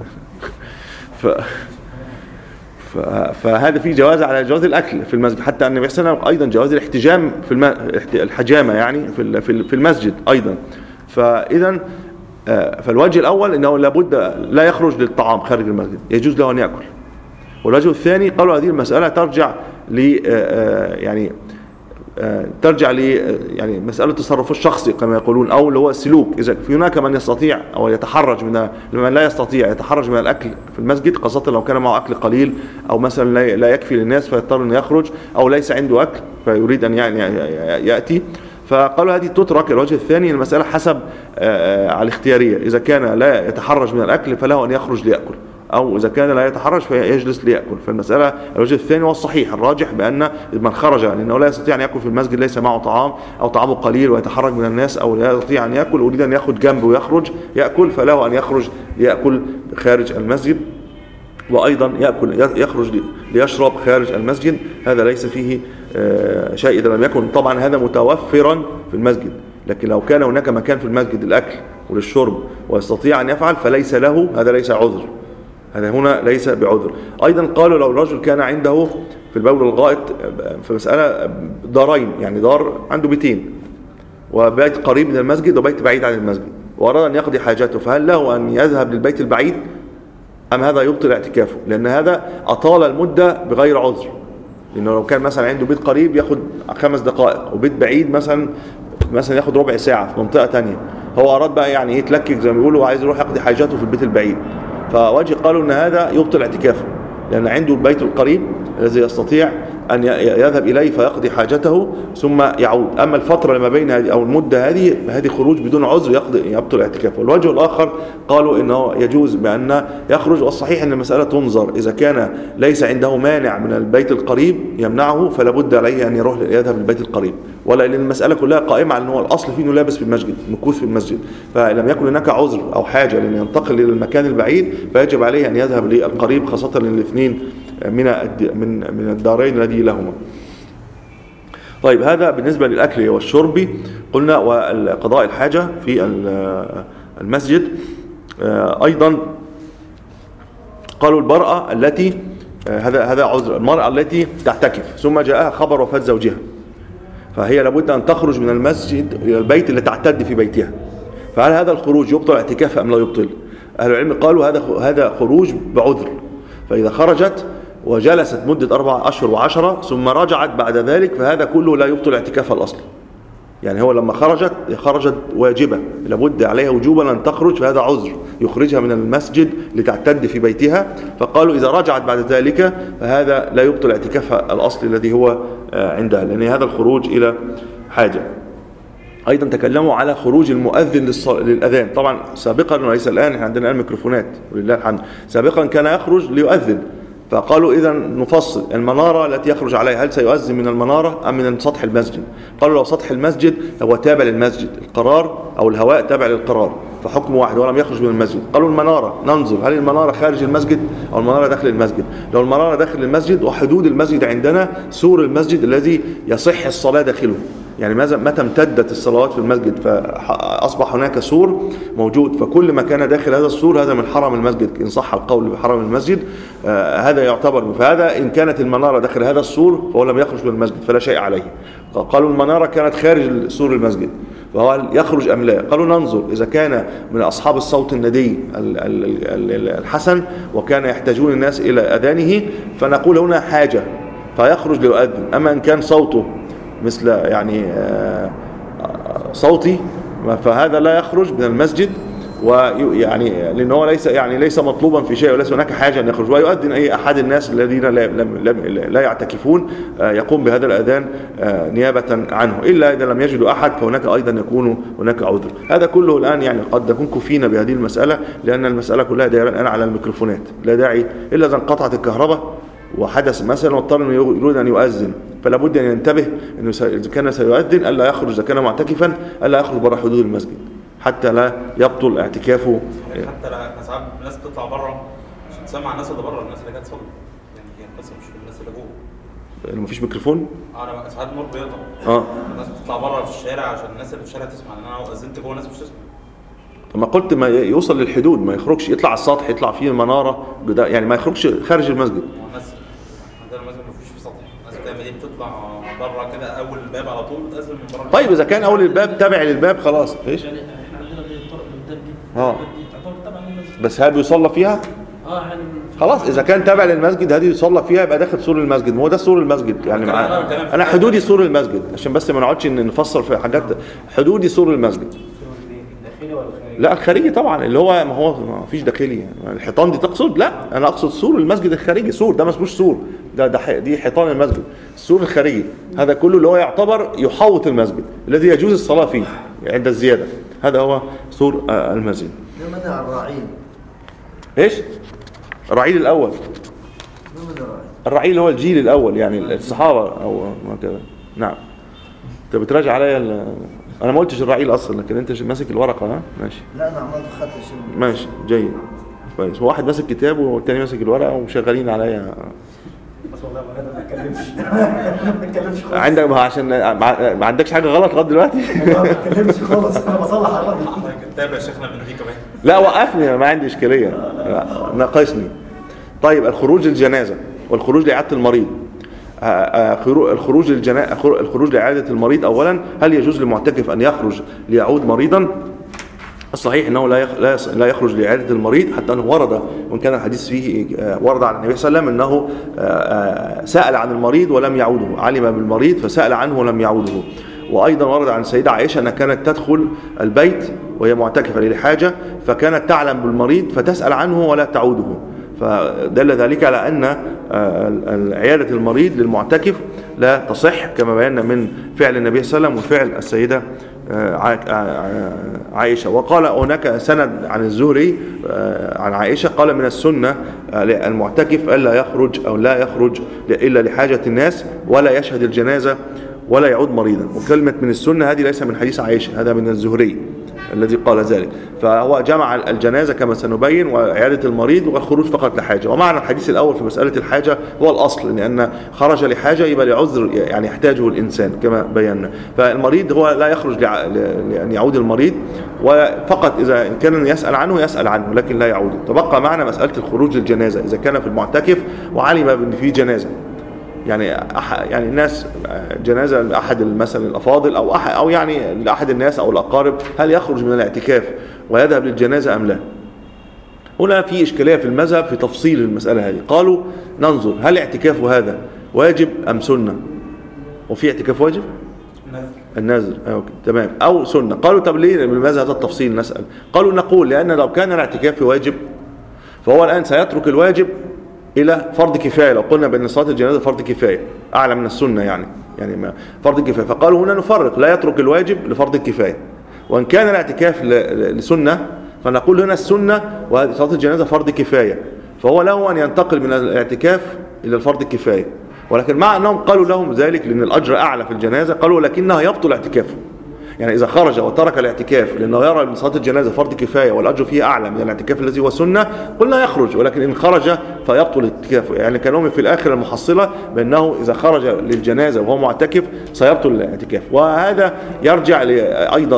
فهذا فيه جواز على جواز الأكل في المسجد، حتى أن يحسن أيضا جواز الاحتجام الحجامة يعني في المسجد أيضا. فإذا فالوجه الأول أنه لابد لا يخرج للطعام خارج المسجد، يجوز له أن يأكل. والوجه الثاني قالوا هذه المسألة ترجع يعني مسألة التصرف الشخصي كما يقولون، أو اللي هو السلوك. إذا في هناك من يستطيع أو يتحرج من لا يستطيع يتحرج من الأكل في المسجد، خاصة لو كان معه أكل قليل أو مثلا لا يكفي للناس فيضطر أن يخرج، أو ليس عنده أكل فيريد أن يأتي، فقالوا هذه تترك. الوجه الثاني المسألة حسب على الاختيارية، إذا كان لا يتحرج من الأكل فله أن يخرج ليأكل، أو إذا كان لا يتحرج فيجلس ليأكل. فالمسألة الوجه الثاني والصحيح الراجح بأن من خرج لأنه لا يستطيع أن يأكل في المسجد، ليس معه طعام أو طعامه قليل ويتحرج من الناس، أو لا يستطيع أن يأكل ويريد أن يأخذ جنبه ويخرج يأكل، فله أن يخرج ليأكل خارج المسجد. وأيضا يخرج ليشرب خارج المسجد، هذا ليس فيه شيء إذا لم يكن طبعا هذا متوفرا في المسجد. لكن لو كان هناك مكان في المسجد للأكل وللشرب ويستطيع أن يفعل فليس له، هذا ليس عذر، هذا هنا ليس بعذر. أيضا قالوا لو الرجل كان عنده في البول والغائط في مسألة دارين، يعني دار عنده بيتين، وبيت قريب من المسجد وبيت بعيد عن المسجد، وأراد أن يقضي حاجته، فهل له أن يذهب للبيت البعيد أم هذا يبطل اعتكافه؟ لأن هذا أطال المدة بغير عذر. لأنه لو كان مثلا عنده بيت قريب ياخد 5 دقائق، وبيت بعيد مثلا ياخد ربع ساعة في منطقة تانية، هو أراد بقى يعني يتلكك زي ما بيقولوا وعايز يروح يقضي حاجته في البيت البعيد، فوجه قالوا أن هذا يبطل اعتكافه، لأن عنده البيت القريب الذي يستطيع أن يذهب إليه فيقضي حاجته ثم يعود. أما الفترة ما بين هذه أو المدة هذه خروج بدون عذر يبطل اعتكافه. والوجه الآخر قالوا إنه يجوز بأن يخرج، والصحيح أن المسألة تنظر، إذا كان ليس عنده مانع من البيت القريب يمنعه فلا بد عليه أن يذهب للبيت القريب، ولا لأن المسألة كلها قائمة على أنه الأصل فيه أنه لابس في المسجد، مكوث في المسجد، فلم يكن هناك عذر أو حاجة لأن ينتقل إلى المكان البعيد فيجب عليه أن يذهب للقريب، خاصة الاثنين من الدارين الذي لهما. طيب هذا بالنسبة للأكل والشرب قلنا، وقضاء الحاجة في المسجد. أيضا قالوا المرأة التي هذا عذر، المرأة التي تعتكف ثم جاءها خبر وفاة زوجها، فهي لابد أن تخرج من المسجد إلى البيت اللي تعتد في بيتها، فهل هذا الخروج يبطل اعتكافها أم لا يبطل؟ أهل العلم قالوا هذا خروج بعذر، فإذا خرجت وجلست مدة 4 أشهر و10 ثم رجعت بعد ذلك فهذا كله لا يبطل اعتكافها الأصل. يعني هو لما خرجت واجبة، لابد عليها وجوبا أن تخرج، فهذا عذر يخرجها من المسجد لتعتد في بيتها، فقالوا إذا رجعت بعد ذلك فهذا لا يبطل اعتكافها الأصل الذي هو عندها، لأن هذا الخروج إلى حاجة. أيضا تكلموا على خروج المؤذن للأذان، طبعا سابقا وليس الآن، احنا عندنا الآن ميكروفونات ولله الحمد، سابقا كان يخرج ليؤذن، فقالوا إذا نفصل المنارة التي يخرج عليها، هل سيؤذن من المنارة أم من سطح المسجد؟ قالوا لو سطح المسجد هو تابع للمسجد، القرار أو الهواء تابع للقرار، فحكم واحد ولم يخرج من المسجد. قالوا المنارة ننظر هل المنارة خارج المسجد أو المنارة داخل المسجد. لو المنارة داخل المسجد، وحدود المسجد عندنا سور المسجد الذي يصح الصلاة داخله، يعني متى امتدت الصلوات في المسجد فأصبح هناك سور موجود، فكل ما كان داخل هذا السور هذا من حرم المسجد إن صح القول بحرم المسجد، هذا يعتبر. فهذا إن كانت المنارة داخل هذا السور فهو لم يخرج من المسجد فلا شيء عليه. قالوا المنارة كانت خارج سور المسجد، فهو يخرج أم لا؟ قالوا ننظر إذا كان من أصحاب الصوت الندي الحسن وكان يحتاجون الناس إلى أذانه فنقول هنا حاجة فيخرج ليؤذن. أما إن كان صوته مثل يعني صوتي فهذا لا يخرج من المسجد، ويعني لأنه ليس مطلوبا في شيء وليس هناك حاجة أن يخرج، ويؤذن أي أحد الناس الذين لا يعتكفون يقوم بهذا الأذان نيابة عنه، إلا إذا لم يجدوا أحد فهناك أيضا يكون هناك عذر. هذا كله الآن يعني قد نكون كفينا بهذه المسألة، لأن المسألة كلها دائرة الآن على الميكروفونات، لا داعي إلا إذا انقطعت الكهرباء وحدث مثلا واضطر انه يريد ان يؤذن، فلا بد ان ينتبه انه اذا كان سيؤذن الا يخرج، اذا كان معتكفا الا يخرج بره حدود المسجد حتى لا يبطل اعتكافه. حتى لا ساعات الناس تطلع بره عشان تسمع الناس اللي بره، الناس اللي جايه تصلي، يعني هي القصه مش في الناس اللي جوه. مفيش ميكروفون؟ انا ساعات النور بيقطع، الناس بتطلع بره في الشارع عشان الناس اللي في الشارع تسمع، لان انا لو اذنت جوه الناس مش تسمع. ما قلت ما يوصل للحدود، ما يخرجش يطلع على السطح، يطلع فيه المناره يعني ما يخرجش خارج المسجد. الناس عندنا المسجد ما فيش في سطح، الناس بتعمل ايه؟ بتطلع بره كده اول الباب على طول بتأذن من بره. طيب اذا كان اول الباب تابع للباب خلاص ايش؟ يعني احنا عندنا الطرق اللي قدام دي تعتبر تبع للمسجد، بس هل بيصلى فيها؟ خلاص اذا كان تابع للمسجد هذه يصلى فيها يبقى داخل سور المسجد، ما هو ده سور المسجد يعني انا حدودي سور المسجد عشان بس ما نقعدش نفسر في حاجات. حدودي سور المسجد. الداخلي ولا الخارجي؟ لا الخارجي طبعا، اللي هو ما فيش داخلي يعني. الحيطان دي تقصد؟ لا انا اقصد سور المسجد الخارجي. سور ده ما اسموش سور، دي حيطان المسجد. السور الخارجي هذا كله اللي هو يعتبر يحوط المسجد الذي يجوز الصلاة فيه عند الزيادة، هذا هو سور المسجد. ما منع الرعيل؟ ايش؟ الرعيل الاول. ما منع الرعيل؟ الرعيل هو الجيل الاول يعني الصحابة او كذا. نعم. انت بتراجع عليا انا ما قلتش الرعيل اصلا، لكن انت ماسك الورقه. ها ماشي. لا انا عملت خط شيء. ماشي جيد كويس. هو واحد ماسك كتاب والتاني ماسك الورقه وشغالين عليا. بس والله ما بنتكلمش خالص. عندك عشان ما عندكش حاجه غلط لغايه دلوقتي؟ ما بنتكلمش خالص، انا بصلح على الراجل. كتاب يا شيخنا من دي كمان. لا وقفني، انا ما عندي اشكاليه، ناقشني. طيب الخروج للجنازه والخروج لاعاده المريض. الخروج لإعادة المريض أولا، هل يجوز للمعتكف أن يخرج ليعود مريضا؟ الصحيح أنه لا يخرج لإعادة المريض، حتى أنه ورد وإن كان الحديث فيه ورد عن النبي صلى الله عليه وسلم أنه سأل عن المريض ولم يعوده، علم بالمريض فسأل عنه ولم يعوده. وأيضا ورد عن السيدة عائشة أنها كانت تدخل البيت وهي معتكفة لحاجة فكانت تعلم بالمريض فتسأل عنه ولا تعوده، فدل ذلك على أن عيادة المريض للمعتكف لا تصح كما بينا من فعل النبي صلى الله عليه وسلم وفعل السيدة عائشة. وقال هناك سند عن الزهري عن عائشة قال من السنة المعتكف ألا يخرج أو لا يخرج إلا لحاجة الناس ولا يشهد الجنازة ولا يعود مريضا. وكلمة من السنة هذه ليس من حديث عائشة، هذا من الزهري الذي قال ذلك. فهو جمع الجنازة كما سنبين وعيادة المريض والخروج فقط لحاجة. ومعنى الحديث الأول في مسألة الحاجة هو الأصل، لأن خرج لحاجة يبقى لعذر يعني يحتاجه الإنسان كما بينا. فالمريض هو لا يخرج لأن يعود المريض، وفقط إذا كان يسأل عنه لكن لا يعود. تبقى معنا مسألة الخروج للجنازة إذا كان في المعتكف وعلم بأن في جنازة، يعني الناس جنازة لأحد مثلا الأفاضل أو يعني لأحد الناس أو الأقارب، هل يخرج من الاعتكاف ويذهب للجنازة أم لا؟ هنا في إشكالية في المذهب في تفصيل المسألة هذه. قالوا ننظر هل اعتكاف هذا واجب أم سنة؟ وفي اعتكاف واجب؟ النذر تمام أو سنة. قالوا طب ليه لماذا هذا التفصيل؟ نسأل. قالوا نقول لأن لو كان الاعتكاف واجب فهو الآن سيترك الواجب إلى فرض كفاية. لو قلنا بأن صلاة الجنازة فرض كفاية أعلى من السنة يعني ما فرض كفاية، فقالوا هنا نفرق لا يترك الواجب لفرض الكفاية. وإن كان الاعتكاف لسنة فنقول هنا السنة وهذه صلاة الجنازة فرض كفاية، فهو له أن ينتقل من الاعتكاف إلى الفرض الكفاية. ولكن مع أنهم قالوا لهم ذلك لأن الأجر أعلى في الجنازة، قالوا لكنها يبطل اعتكافه. يعني إذا خرج وترك الاعتكاف لأنه يرى أن صلاة الجنازة فرض كفاية والأجر فيه أعلى من الاعتكاف الذي هو سنة، قلنا يخرج. ولكن إن خرج فيبطل اعتكافه، يعني كانوا في الآخر المحصلة بأنه إذا خرج للجنازة وهو معتكف سيبطل الاعتكاف. وهذا يرجع أيضا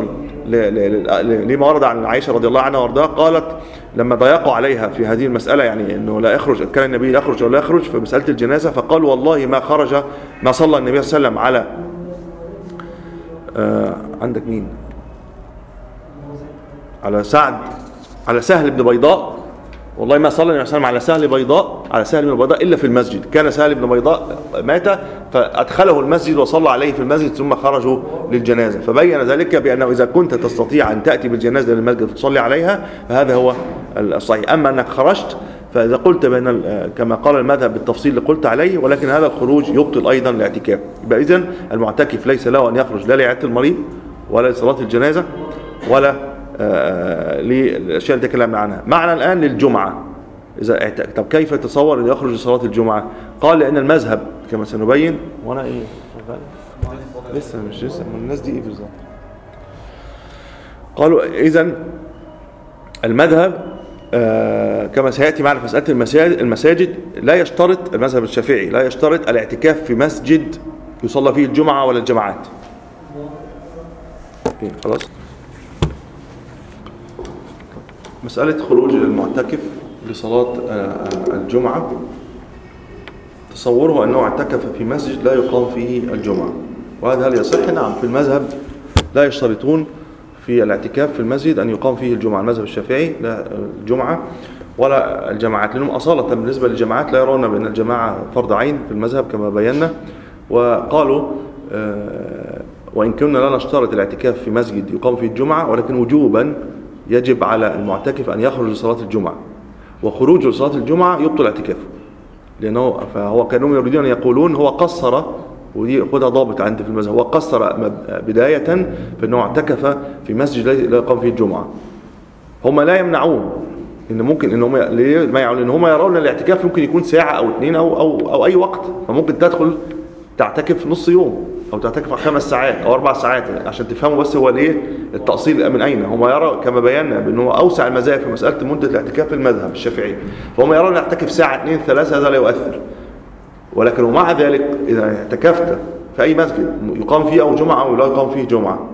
لما ورد عن عائشة رضي الله عنها وارضاها، قالت لما ضيقوا عليها في هذه المسألة يعني أنه لا يخرج، كان النبي يخرج أو لا يخرج في مسألة الجنازة، فقال والله ما صلى النبي صلى الله عليه وسلم على عندك مين على سهل بن بيضاء، والله ما صلى النبي صلى الله عليه وسلم على سهل بن بيضاء إلا في المسجد. كان سهل بن بيضاء مات فأدخله المسجد وصلى عليه في المسجد ثم خرجوا للجنازة، فبين ذلك بأنه إذا كنت تستطيع أن تأتي بالجنازة للمسجد وتصلي عليها فهذا هو الصحيح. أما أنك خرجت فإذا قلت بين كما قال المذهب بالتفصيل اللي قلت عليه، ولكن هذا الخروج يبطل أيضا الاعتكاف. يبقى إذن المعتكف ليس له أن يخرج لا لعيادة المريض ولا لصلاة الجنازة ولا للأشياء اللي تكلمنا عنها. معنا الآن للجمعة. طب كيف تصور أن يخرج لصلاة الجمعة؟ قال لأن المذهب كما سنبين. وأنا إيه لسه الناس دي إيه بالظبط؟ قالوا إذن المذهب كما سيأتي معنا في مسألة المساجد لا يشترط، المذهب الشافعي لا يشترط الاعتكاف في مسجد يصلى فيه الجمعة ولا الجماعات. خلاص. مسألة خروج المعتكف لصلاة الجمعة، تصوره أنه اعتكف في مسجد لا يقام فيه الجمعة، وهذا هل يصح؟ نعم، في المذهب لا يشترطون في الاعتكاف في المسجد أن يقام فيه الجمعة. المذهب الشافعي لا الجمعة ولا الجماعات، لأنهم أصالة بالنسبة للجماعات لا يرون بأن الجماعة فرض عين في المذهب كما بينا. وقالوا وإن كنا لا نشترط الاعتكاف في مسجد يقام فيه الجمعة، ولكن وجوبا يجب على المعتكف أن يخرج لصلاة الجمعة، وخروجه لصلاة الجمعة يبطل اعتكافه، لأنه فهو كانوا يريدون أن يقولون هو قصر، ودي خدها ضابط عندي في المذهب، هو قصر بداية في أنه اعتكف في مسجد لا يقام فيه الجمعة. هم لا يمنعون إن ممكن إن هم ما يعلمون إن هم يرون الاعتكاف ممكن يكون ساعة أو 2 أو أي وقت، فممكن تدخل تعتكف نص يوم أو تعتكف 5 ساعات أو 4 ساعات، عشان تفهموا بس هو ليه التأصيل من أين. هم يرى كما بينا بأنه أوسع المذاهب في مسألة مدة الاعتكاف في المذهب الشافعي، فهم يرون يعتكف ساعة 2 3 هذا لا يؤثر. ولكن ومع ذلك إذا اعتكفت في أي مسجد يقام فيه أو جمعة أو لا يقام فيه جمعة،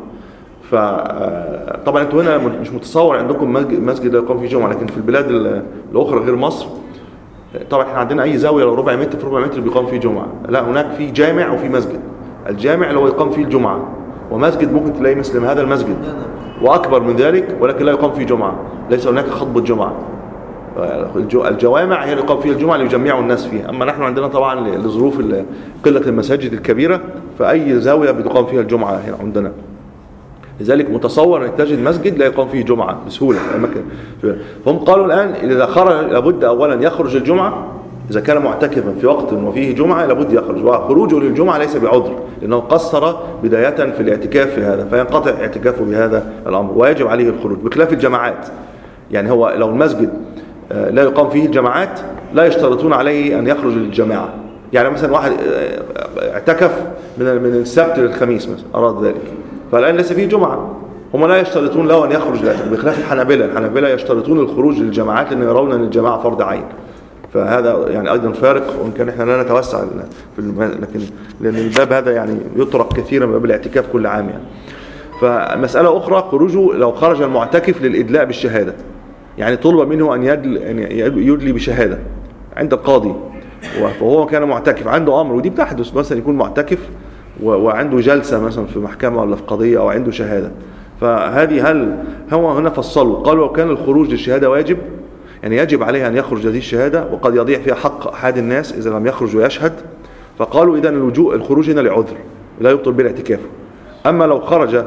فطبعا أنتوا هنا مش متصور عندكم مسجد لا يقام فيه جمعة، لكن في البلاد الأخرى غير مصر طبعا احنا عندنا أي زاوية لو ربع متر في ربع متر بيقام فيه جمعة. لا، هناك في جامع وفي مسجد. الجامع اللي هو يقام فيه الجمعة، ومسجد ممكن تلاقي مثل هذا المسجد وأكبر من ذلك ولكن لا يقام فيه جمعة، ليس هناك خطبة جمعة. الجوامع هي اللي يقام فيها الجمعة اللي يجمعوا الناس فيها. أما نحن عندنا طبعا لظروف قلة المساجد الكبيرة فأي زاوية بتقام فيها الجمعة هنا عندنا، لذلك متصور أن تجد مسجد لا يقام فيه جمعة بسهولة في أماكن. فهم قالوا الآن إذا خرج لابد أولا يخرج الجمعة، إذا كان معتكفا في وقت وفيه جمعة لابد يخرج، وخروجه للجمعة ليس بعذر لأنه قصر بداية في الاعتكاف في هذا، فينقطع اعتكافه بهذا الأمر ويجب عليه الخروج، بخلاف الجماعات. يعني هو لو المسجد لا يقام فيه الجماعات لا يشترطون عليه أن يخرج للجماعة. يعني مثلا واحد اعتكف من السبت للخميس مثلا أراد ذلك، فالآن ليس فيه جمعة، هم لا يشترطون له أن يخرج للاعتكاف، بخلاف الحنابلة يشترطون الخروج للجماعات لأن يرون أن الجماعة فرض عين. فهذا يعني أيضا فارق، وإن كان إحنا لا نتوسع لكن لأن الباب هذا يعني يطرق كثيرا من باب الاعتكاف كل عام يعني. فمسألة أخرى خروجه لو خرج المعتكف للإدلاء بالشهادة، يعني طلب منه أن يدلي بشهادة عند القاضي، وهو كان معتكف عنده أمر، ودي بتحدث مثلا يكون معتكف وعنده جلسة مثلا في محكمة ولا في قضية أو عنده شهادة، فهذه هل هو هنا فصلوا قالوا لو كان الخروج للشهادة واجب، يعني يجب عليه أن يخرج هذه الشهادة وقد يضيع فيها حق أحد الناس إذا لم يخرج ويشهد، فقالوا إذن الخروج هنا لعذر لا يبطل بالاعتكاف. أما لو خرج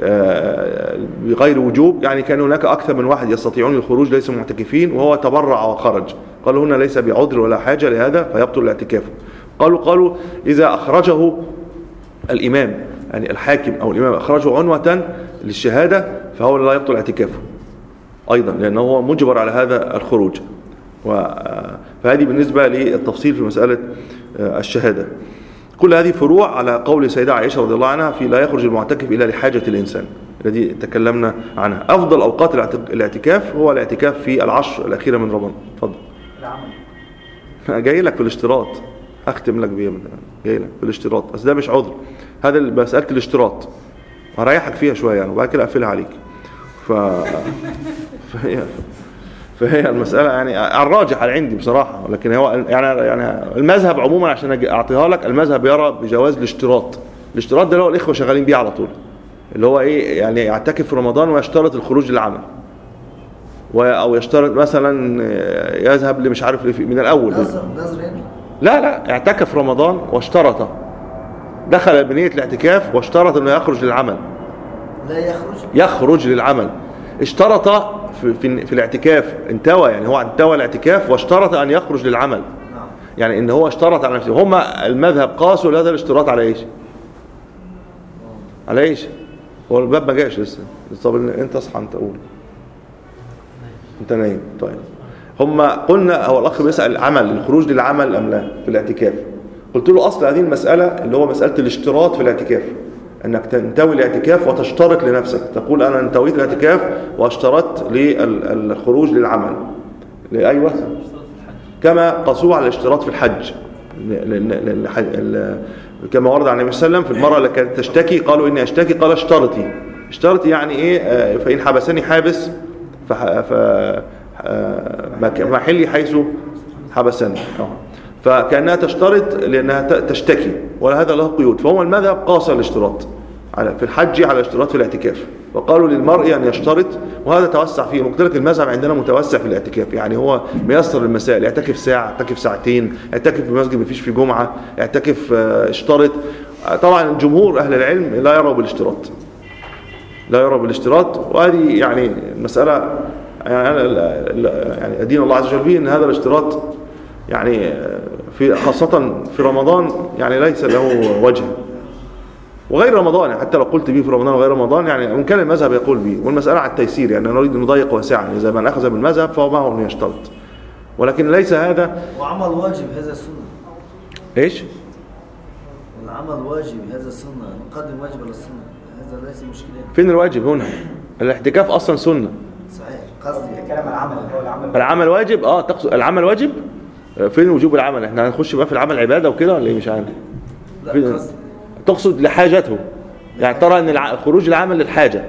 بغير وجوب، يعني كان هناك أكثر من واحد يستطيعون الخروج ليس معتكفين وهو تبرع وخرج، قالوا هنا ليس بعذر ولا حاجة لهذا فيبطل الاعتكاف. قالوا إذا أخرجه الإمام، يعني الحاكم أو الإمام أخرجه عنوة للشهادة فهو لا يبطل اعتكافه أيضا لأنه هو مجبر على هذا الخروج. فهذه بالنسبة للتفصيل في مسألة الشهادة. كل هذه فروع على قول السيدة عائشة رضي الله عنها في لا يخرج المعتكف إلا لحاجة الإنسان الذي تكلمنا عنها. أفضل أوقات الاعتكاف هو الاعتكاف في العشر الأخيرة من رمضان. اتفضل. جاي لك في الاشتراط، أختم لك بيه، جاي لك في الاشتراط، بس ده مش عذر، هذا مسألة الاشتراط هريحك فيها شوية يعني وبعد كده أقفلها عليك. فهي المسألة يعني الراجح على عندي بصراحة، لكن هو يعني المذهب عموما عشان أعطيها لك، المذهب يرى بجواز الاشتراط. الاشتراط ده اللي هو الإخوة شغالين بيه على طول، اللي هو إيه يعني يعتكف في رمضان ويشترط الخروج للعمل، او يشترط مثلا يذهب مش عارف من الاول. نذر يعني؟ لا اعتكف رمضان واشترط، دخل بنية الاعتكاف واشترط انه يخرج للعمل. لا يخرج للعمل، اشترط في الاعتكاف، انتوى يعني، هو انتوى الاعتكاف واشترط ان يخرج للعمل. يعني ان هو اشترط على نفسه. هما المذهب قاسوا هذا الاشتراط على ايش؟ على ايش؟ هو الباب ما جاش لسه. طب انت اصحى انت قول. انت نايم. طيب هما قلنا، هو الاخ بيسال عمل الخروج للعمل ام لا في الاعتكاف. قلت له اصل هذه المساله اللي هو مساله الاشتراط في الاعتكاف، انك تنتوي الاعتكاف وتشترط لنفسك، تقول انا انتويت الاعتكاف واشترطت للخروج للعمل. ايوه، كما قاسوه على الاشتراط في الحج. كما ورد عن النبي صلى الله عليه وسلم في المرأة اللي كانت تشتكي، قالوا إني أشتكي، قال اشترطي يعني إيه؟ فإن حبسني حابس محلي حيث حبسني. فكأنها تشترط لأنها تشتكي، وهذا له قيود. فهو المذهب قاس الاشتراط في الحج على الاشتراط في الاعتكاف، وقالوا للمرء أن يشترط، وهذا توسع فيه. مقتلك المذهب عندنا متوسع في الاعتكاف، يعني هو ميسر المسائل، يعتكف ساعة، يعتكف ساعتين، يعتكف في مسجد مفيش في جمعة، يعتكف اشترط. طبعا جمهور أهل العلم لا يروا بالاشتراط، وهذه يعني المسألة يعني دين الله عز وجل به ان هذا الاشتراط يعني خاصة في رمضان يعني ليس له وجه، وغير رمضان يعني حتى لو قلت به في رمضان وغير رمضان يعني وإن كان المذهب يقول به، والمسألة على التيسير، يعني نريد أن نضيق واسعا، إذا من أخذ بالمذهب فهو معه أن يشترط، ولكن ليس هذا. وعمل واجب هذا السنة. إيش؟ العمل واجب هذا السنة، نقدم واجب على السنة، هذا ليس مشكلة. فين الواجب هنا؟ الاعتكاف أصلا سنة. صحيح، قصدي كلام العمل هو العمل واجب. تقصد العمل واجب؟ فين وجوب العمل؟ احنا هنخش بقى في العمل عبادة وكده ولا ايه؟ مش عارف. لا تقصد لحاجته، يعني ترى ان خروج العمل للحاجة.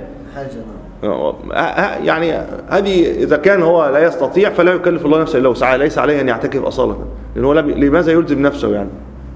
يعني هذه إذا كان هو لا يستطيع فلا يكلف الله نفسه إلا وسعها، ليس عليه أن يعتكف أصالة، لأن هو لماذا يلزم نفسه يعني؟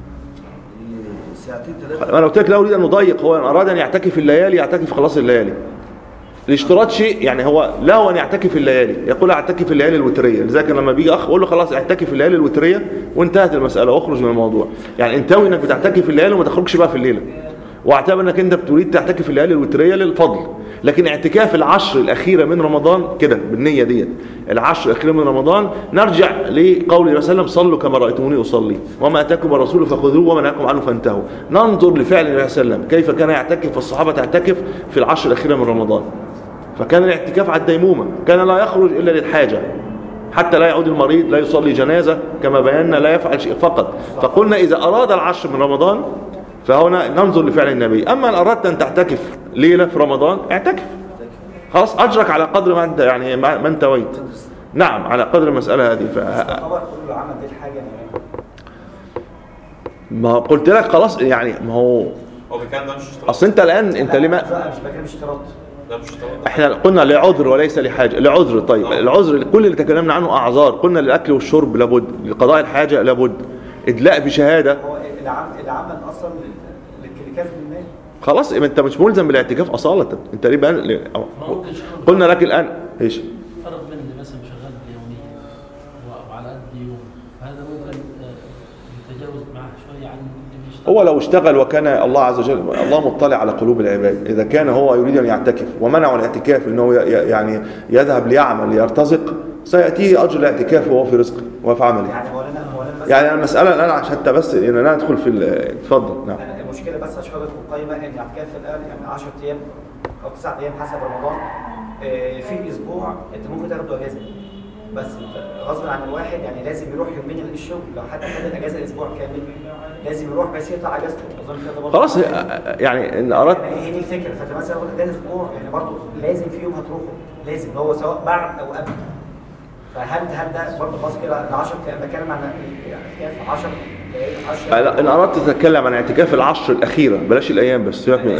أنا قلت لك لا أريد أن نضيق، هو أن أراد أن يعتكف الليالي يعتكف خلاص الليالي. الاشتراط شيء يعني هو له أن يعتكف الليالي، يقول اعتكف الليالي الوترية، لذلك لما بيجي أخ أقول له خلاص اعتكف الليالي الوترية وانتهت المسألة واخرج من الموضوع. يعني انتوي أنك بتعتكف الليالي وما تخرجش بقى في الليلة، واعتبر أنك أنت بتريد تعتكف الليالي الوترية للفضل. لكن اعتكاف العشر الأخيرة من رمضان كده بالنية ديت، العشر الأخيرة من رمضان، نرجع لقول الرسول صلى الله عليه وسلم صلوا كما رأيتموني أصلي وما أتاكم الرسول فخذوه وما نهاكم عنه فانتهوا. ننظر لفعل النبي صلى الله عليه وسلم كيف كان يعتكف والصحابة تعتكف في العشر الأخيرة من رمضان. فكان الاعتكاف على الديمومة، كان لا يخرج إلا للحاجة، حتى لا يعود المريض، لا يصلي جنازة كما بينا، لا يفعل شيء فقط. فقلنا إذا أراد العشر من رمضان فهنا ننظر لفعل النبي. أما أن أردت أن تعتكف ليلة في رمضان اعتكف خلاص، أجرك على قدر ما أنت يعني ما انتويت. نعم على قدر المسألة هذه. ما قلت لك خلاص يعني، ما هو كان ده مش اشتراط. أصل أنت الآن أنت لما مش بكلم اشتراط، ده مش اشتراط، احنا قلنا لعذر وليس لحاجة. لعذر، طيب العذر كل اللي تكلمنا عنه أعذار. قلنا للأكل والشرب لابد، لقضاء الحاجة لابد، إدلاء بشهادة. هو العمل أصلا لكسب المال. خلاص انت مش ملزم بالاعتكاف اصاله. انت ليه بقى قلنا لك الان ايش فرض من اللي مثلا شغال بيوميا وعلى قد يوم، فهذا ممكن يتجاوز معه شويه عن اللي بيشتغل. هو لو اشتغل وكان الله عز وجل، الله مطلع على قلوب العباد، اذا كان هو يريد ان يعتكف ومنعه الاعتكاف انه يعني يذهب ليعمل ليرتزق، سياتيه اجر الاعتكاف وهو في رزقه وفي عمله. يعني المساله الان عشان حتى بس ان انا ادخل في اتفضل. نعم المشكله بس عشان حضرتك قايمه ان الاعتكاف الان يعني 10 ايام او 9 ايام حسب رمضان، في اسبوع انت ممكن تاخده اجازه، بس غصب عن الواحد يعني لازم يروح يومين الشغل، لو حتى خد الاجازه اسبوع كامل لازم يروح بس يقطع اجازته. خلاص يعني ان اردت هي دي الفكره. فانت مثلا واخد اجازه اسبوع يعني برضه لازم في يوم هتروحه، لازم هو سواء بعد او قبل. فهل ده برضه خلاص كده ال 10 بتكلم عن اعتكاف 10 ان اردت تتكلم عن اعتكاف العشر الاخيره، بلاش الايام بس، سيبك من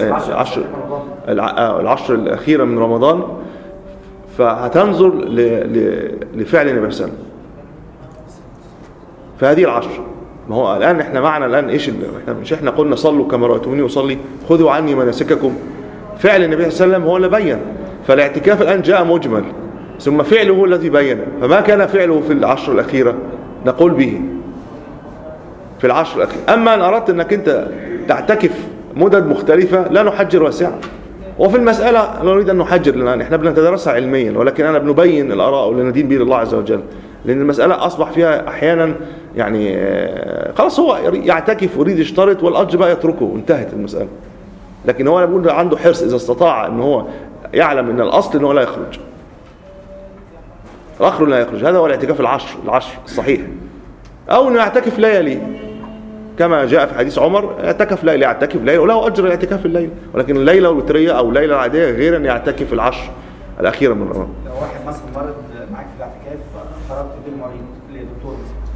العشر الاخيره من رمضان، فهتنظر لفعل النبي صلى الله عليه وسلم فهذه العشر. ما هو الان احنا معنا الان ايش احنا قلنا صلوا كما رأيتموني اصلي خذوا عني مناسككم. فعل النبي صلى الله عليه وسلم هو اللي بين. فالاعتكاف الان جاء مجمل، ثم فعله الذي بين. فما كان فعله في العشر الأخيرة نقول به في العشر الأخيرة. أما أن أردت أنك أنت تعتكف مدد مختلفة لا نحجر واسعا. وفي المسألة لا نريد أن نحجر، لأن إحنا بنتدرسها علميا، ولكن أنا بنبين الآراء ولندين به لله عز وجل، لأن المسألة أصبح فيها أحيانا يعني خلاص هو يعتكف ويريد يشترط والأجر بقى يتركه، انتهت المسألة. لكن هو أنا بقول عنده حرص إذا استطاع أن هو يعلم أن الأصل أنه لا يخرج، الآخر لا يخرج، هذا هو الاعتكاف العشر الصحيح. أو أنه يعتكف ليالي كما جاء في حديث عمر، يعتكف ليلة، يعتكف ليلة وله أجر اعتكاف الليل، ولكن الليلة الوترية أو الليلة العادية غير أن يعتكف العشر الأخيرة من رمضان. لو واحد مثلا مرض معاك في الاعتكاف خرجت بالمريض لدكتور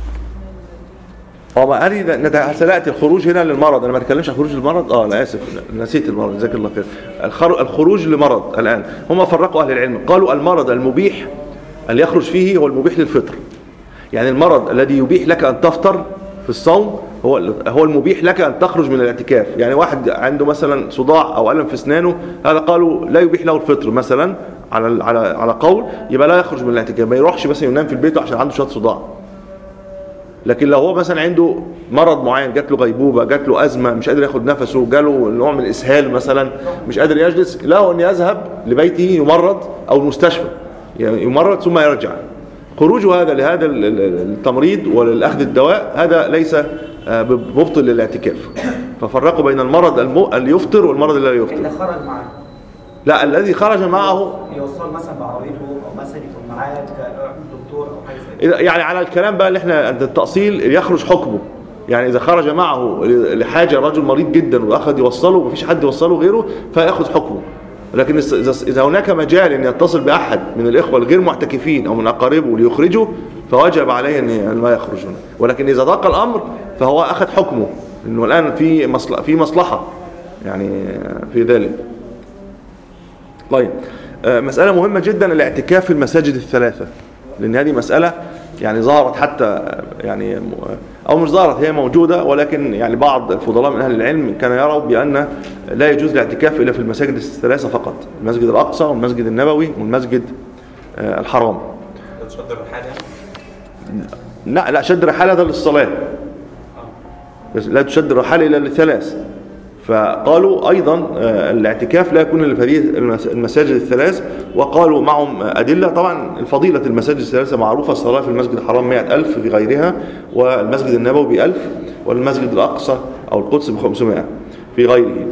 مثلا. هذه سألت الخروج هنا للمرض، أنا ما بتكلمش عن خروج المرض. لا آسف نسيت المرض، جزاك الله خير. الخروج لمرض الآن هم فرقوا أهل العلم، قالوا المرض المبيح اللي يخرج فيه هو المبيح للفطر. يعني المرض الذي يبيح لك أن تفطر في الصوم هو المبيح لك أن تخرج من الاعتكاف. يعني واحد عنده مثلا صداع أو ألم في أسنانه، هذا قالوا لا يبيح له الفطر مثلا على قول، يبقى لا يخرج من الاعتكاف، ما يروحش مثلا ينام في البيت عشان عنده شوية صداع. لكن لو هو مثلا عنده مرض معين، جات له غيبوبة، جات له أزمة، مش قادر ياخد نفسه، جاله نوع من الإسهال مثلا، مش قادر يجلس، له أن يذهب لبيته يمرض أو المستشفى يمرض ثم يرجع. خروجه هذا لهذا التمريض وللأخذ الدواء هذا ليس مبطل للاعتكاف. ففرقوا بين المرض اللي يفطر والمرض اللي لا يفطر. اللي خرج معاه، لا الذي خرج معه يوصل مثلا بعربيته او مثلا يكون معاه دكتور او حاجه زي كده. يعني على الكلام بقى اللي احنا عند التأصيل يخرج حكمه. يعني إذا خرج معه لحاجة رجل مريض جدا وأخذ يوصله ومفيش حد يوصله غيره فيأخذ حكمه. لكن إذا هناك مجال أن يتصل بأحد من الإخوة الغير معتكفين أو من أقاربه ليخرجه فوجب عليه أن ما يخرج هنا. ولكن إذا ضاق الأمر فهو أخذ حكمه، إنه الآن في مصلحة يعني في ذلك. طيب مسألة مهمة جدا الاعتكاف في المساجد الثلاثة، لأن هذه مسألة يعني ظهرت حتى يعني أو مش ظهرت، هي موجودة، ولكن يعني بعض الفضلاء من أهل العلم كانوا يروا بأن لا يجوز الاعتكاف إلا في المساجد الثلاثة فقط، المسجد الأقصى والمسجد النبوي والمسجد الحرام. شد الرحال لا شد الرحال هذا للصلاة، لا تشد الرحال إلا للثلاث. فقالوا أيضا الاعتكاف لا يكون إلا في هذه المساجد الثلاث. وقالوا معهم أدلة، طبعا الفضيلة المساجد الثلاثة معروفة، الصلاة في المسجد الحرام 100,000 في غيرها، والمسجد النبوي ب1000، والمسجد الأقصى أو القدس ب500 في غيره.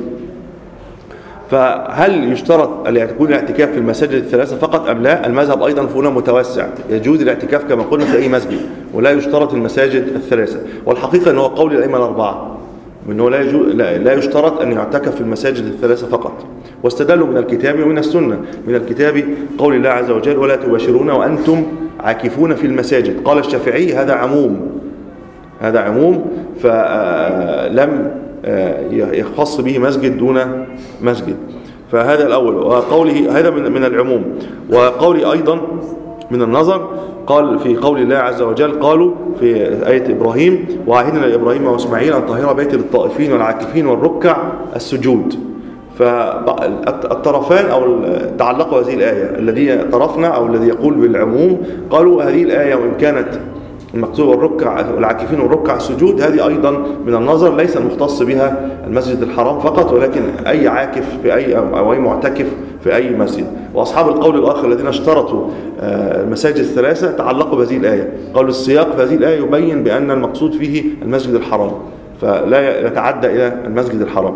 فهل يشترط أن يكون الاعتكاف في المساجد الثلاثة فقط أم لا؟ المذهب أيضا هنا متوسع، يجوز الاعتكاف كما قلنا في أي مسجد ولا يشترط المساجد الثلاثة. والحقيقة أنه قول الأئمة الأربعة أنه لا يشترط أن يعتكف في المساجد الثلاثة فقط، واستدلوا من الكتاب ومن السنة. من الكتاب قول الله عز وجل ولا تباشرون وأنتم عاكفون في المساجد. قال الشافعي هذا عموم فلم يخص به مسجد دون مسجد، فهذا الأول. وقوله هذا من العموم. وقولي أيضا من النظر، قال في قول الله عز وجل قالوا في آية إبراهيم وعهدنا لإبراهيم وإسماعيل أن طهر بيتي للطائفين والعاكفين والركع السجود. فالطرفان أو تعلقوا هذه الآية، الذي طرفنا أو الذي يقول بالعموم قالوا هذه الآية وإن كانت المكتوب والركع والعاكفين والركع السجود، هذه أيضا من النظر ليس المختص بها المسجد الحرام فقط، ولكن أي عاكف في أو أي معتكف في أي مسجد. وأصحاب القول الآخر الذين اشترطوا المساجد الثلاثة تعلقوا بهذه الآية، قالوا السياق في هذه الآية يبين بأن المقصود فيه المسجد الحرام فلا يتعدى إلى المسجد الحرام.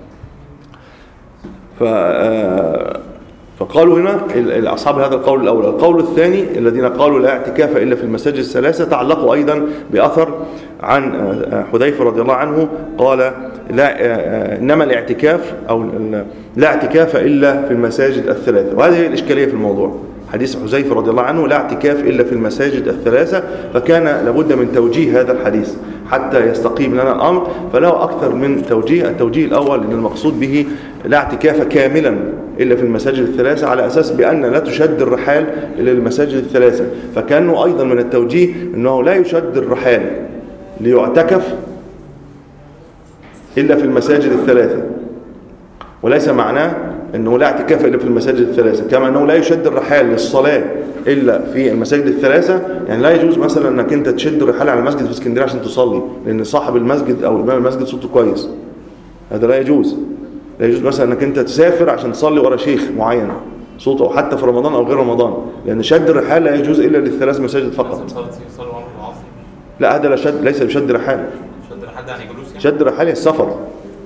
فقالوا هنا أصحاب هذا القول الأول. القول الثاني الذين قالوا لا اعتكاف إلا في المساجد الثلاثة تعلقوا أيضا بأثر عن حذيفة رضي الله عنه قال لا إنما الاعتكاف أو لا اعتكاف إلا في المساجد الثلاثة. وهذه هي الإشكالية في الموضوع، حديث حذيفة رضي الله عنه لا اعتكاف إلا في المساجد الثلاثة، فكان لابد من توجيه هذا الحديث حتى يستقيم لنا الأمر. فله أكثر من توجيه. التوجيه الأول أن المقصود به لا اعتكاف كاملا إلا في المساجد الثلاثة، على أساس بأن لا تشد الرحال إلى المساجد الثلاثة. فكانوا أيضا من التوجيه أنه لا يشد الرحال ليعتكف إلا في المساجد الثلاثة، وليس معناه أنه لا اعتكاف إلا في المساجد الثلاثة، كما أنه لا يشد الرحال للصلاة إلا في المساجد الثلاثة. يعني لا يجوز مثلا أنك أنت تشد الرحال على المسجد في اسكندرية عشان تصلي، لأن صاحب المسجد أو إمام المسجد صوته كويس، هذا لا يجوز. لا يجوز مثلا أنك أنت تسافر عشان تصلي ورا شيخ معين صوته، حتى في رمضان أو غير رمضان، لأن شد الرحال لا يجوز إلا للثلاث مساجد فقط. لا هذا ليس بشد رحال. شد رحال يعني جلوس يعني؟ شد رحال السفر.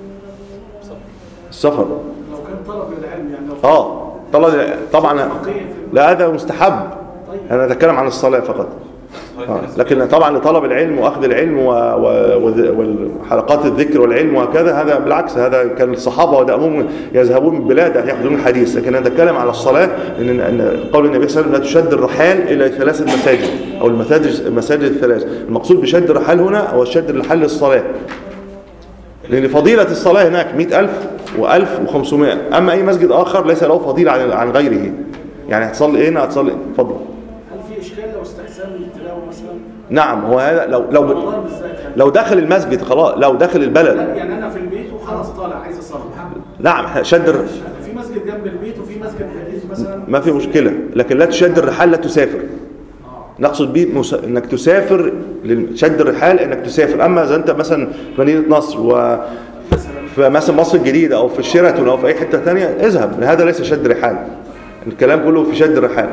السفر لو كان طلب العلم يعني طلب طبعا لا هذا مستحب. أنا أتكلم عن الصلاة فقط. لكن طبعا لطلب العلم واخذ العلم وحلقات الذكر والعلم وكذا، هذا بالعكس، هذا كان الصحابه ودأمهم يذهبون من بلاد ياخذون الحديث. لكن انا اتكلم على الصلاه، ان قول النبي صلى الله عليه وسلم لا تشد الرحال الى 3 مساجد او المساجد الثلاث. المقصود بشد الرحال هنا هو شد الرحال للصلاه، لان فضيله الصلاه هناك 100,000 و1500. اما اي مسجد اخر ليس له فضيله عن غيره. يعني هتصلي هنا هتصلي اتفضل. اشكال لو استحسان التلاوه مثلا؟ نعم، هو هذا لو دخل المسجد خلاص، لو دخل البلد يعني انا في البيت وخلاص طالع عايز اصلي. نعم في مسجد جنب البيت وفي مسجد حديث مثلا ما في مشكله، لكن لا تشد الرحال، لا تسافر. نقصد به انك تسافر، شد الرحال انك تسافر. اما اذا انت مثلا في مدينه نصر في مثلا مصر الجديده او في الشيراتون او في اي حته ثانيه اذهب، هذا ليس شد رحال. الكلام كله في شد الرحال.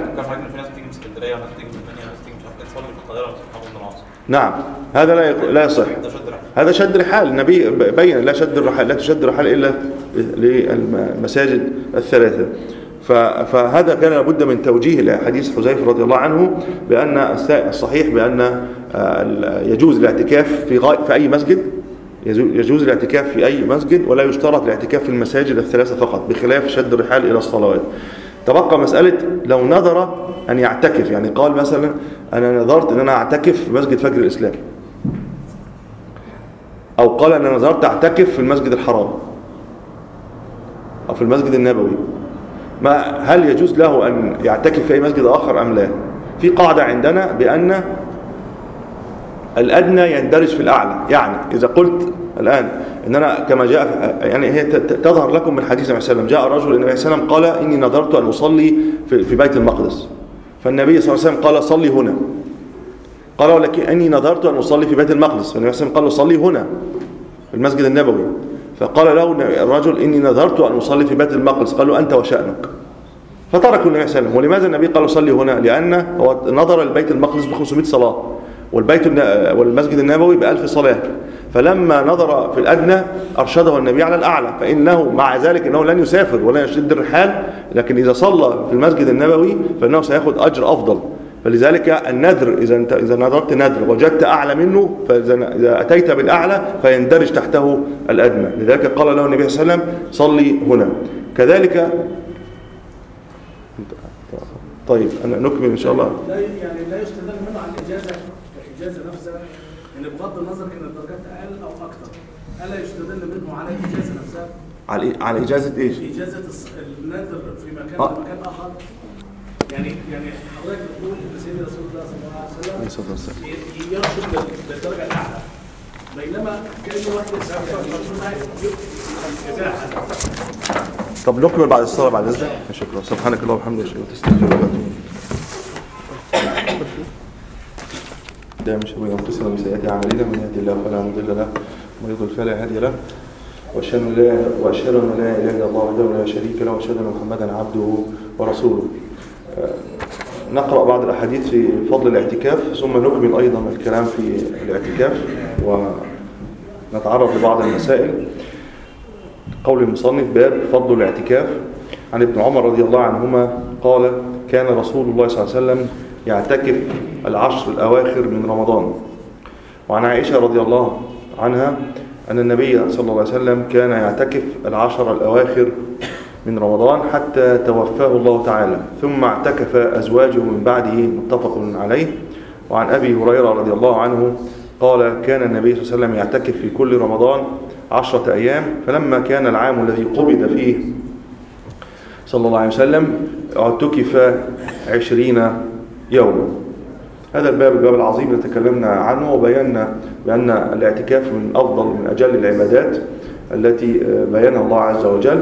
نعم، هذا لا يصح. هذا شد رحال. النبي بين لا شد الرحال، لا تشد الرحال إلا للمساجد الثلاثة. فهذا كان لابد من توجيه لحديث حذيفة رضي الله عنه بأن الصحيح بأن يجوز الاعتكاف في أي مسجد، يجوز الاعتكاف في أي مسجد، ولا يشترط الاعتكاف في المساجد الثلاثة فقط، بخلاف شد الرحال إلى الصلوات. تبقى مسألة لو نذر أن يعتكف، يعني قال مثلا أنا نذرت أن أنا أعتكف في مسجد فجر الإسلام، أو قال أنا نذرت أعتكف في المسجد الحرام أو في المسجد النبوي، هل يجوز له أن يعتكف في أي مسجد آخر أم لا؟ في قاعدة عندنا بأن الأدنى يندرج في الأعلى. يعني إذا قلت الآن إن أنا كما جاء، يعني هي تظهر لكم من حديث النبي صلى الله عليه وسلم، جاء رجل النبي صلى الله عليه وسلم قال إني نذرت أن أصلي في بيت المقدس، فالنبي صلى الله عليه وسلم قال صلي هنا. قال ولكن إني نذرت أن أصلي في بيت المقدس، فالنبي صلى الله عليه وسلم قال صلي هنا في المسجد النبوي. فقال له الرجل إني نذرت أن أصلي في بيت المقدس، قال له أنت وشأنك، فتركوا النبي صلى الله عليه وسلم. ولماذا النبي قال صلي هنا؟ لأن هو نظر البيت المقدس ب500 صلاة والمسجد النبوي ب1000 صلاة، فلما نظر في الأدنى أرشده النبي على الأعلى، فإنه مع ذلك أنه لن يسافر ولا يشد الرحال، لكن إذا صلى في المسجد النبوي فإنه سيأخذ أجر أفضل. فلذلك النذر إذا نذرت نذر وجدت أعلى منه، فإذا أتيت بالأعلى فيندرج تحته الأدنى. لذلك قال له النبي صلى الله عليه وسلم صلي هنا. كذلك طيب أنا نكمل إن شاء الله. يعني لا يستدل منه عن الإجازة نفسها، يعني بغض النظر كانت الدرجات أقل أو أكثر، ألا يستدل منه على الإجازة نفسها؟ على إجازة إيش؟ إجازة النذر في مكان آخر. يعني حضرتك بتقول ان سيدنا رسول الله صلى الله عليه وسلم يرشد للدرجه الاعلى، بينما كانه واحد طب نكمل بعد الصلاه بعد اذنك. شكرا. سبحانك اللهم وبحمدك اشهد ان لا اله الا انت استغفرك واتوب اليك. لا من شرور انفسنا ومن سيئات اعمالنا، من يهده الله فلا مضل له ومن يضلل فلا هادي له، واشهد ان لا اله الا الله وحده لا شريك له، واشهد ان محمدا عبده ورسوله. نقرأ بعض الأحاديث في فضل الاعتكاف، ثم نكمل أيضا الكلام في الاعتكاف ونتعرض لبعض المسائل. قول المصنف باب فضل الاعتكاف. عن ابن عمر رضي الله عنهما قال كان رسول الله صلى الله عليه وسلم يعتكف 10 الأواخر من رمضان. وعن عائشة رضي الله عنها أن النبي صلى الله عليه وسلم كان يعتكف 10 الأواخر من رمضان حتى توفاه الله تعالى، ثم اعتكف أزواجه من بعده، متفق عليه. وعن أبي هريرة رضي الله عنه قال كان النبي صلى الله عليه وسلم يعتكف في كل رمضان 10 أيام، فلما كان العام الذي قبض فيه صلى الله عليه وسلم اعتكف 20 يوما. هذا الباب العظيم اللي تكلمنا عنه، وبينا بأن الاعتكاف من أفضل من أجل العبادات التي بينها الله عز وجل،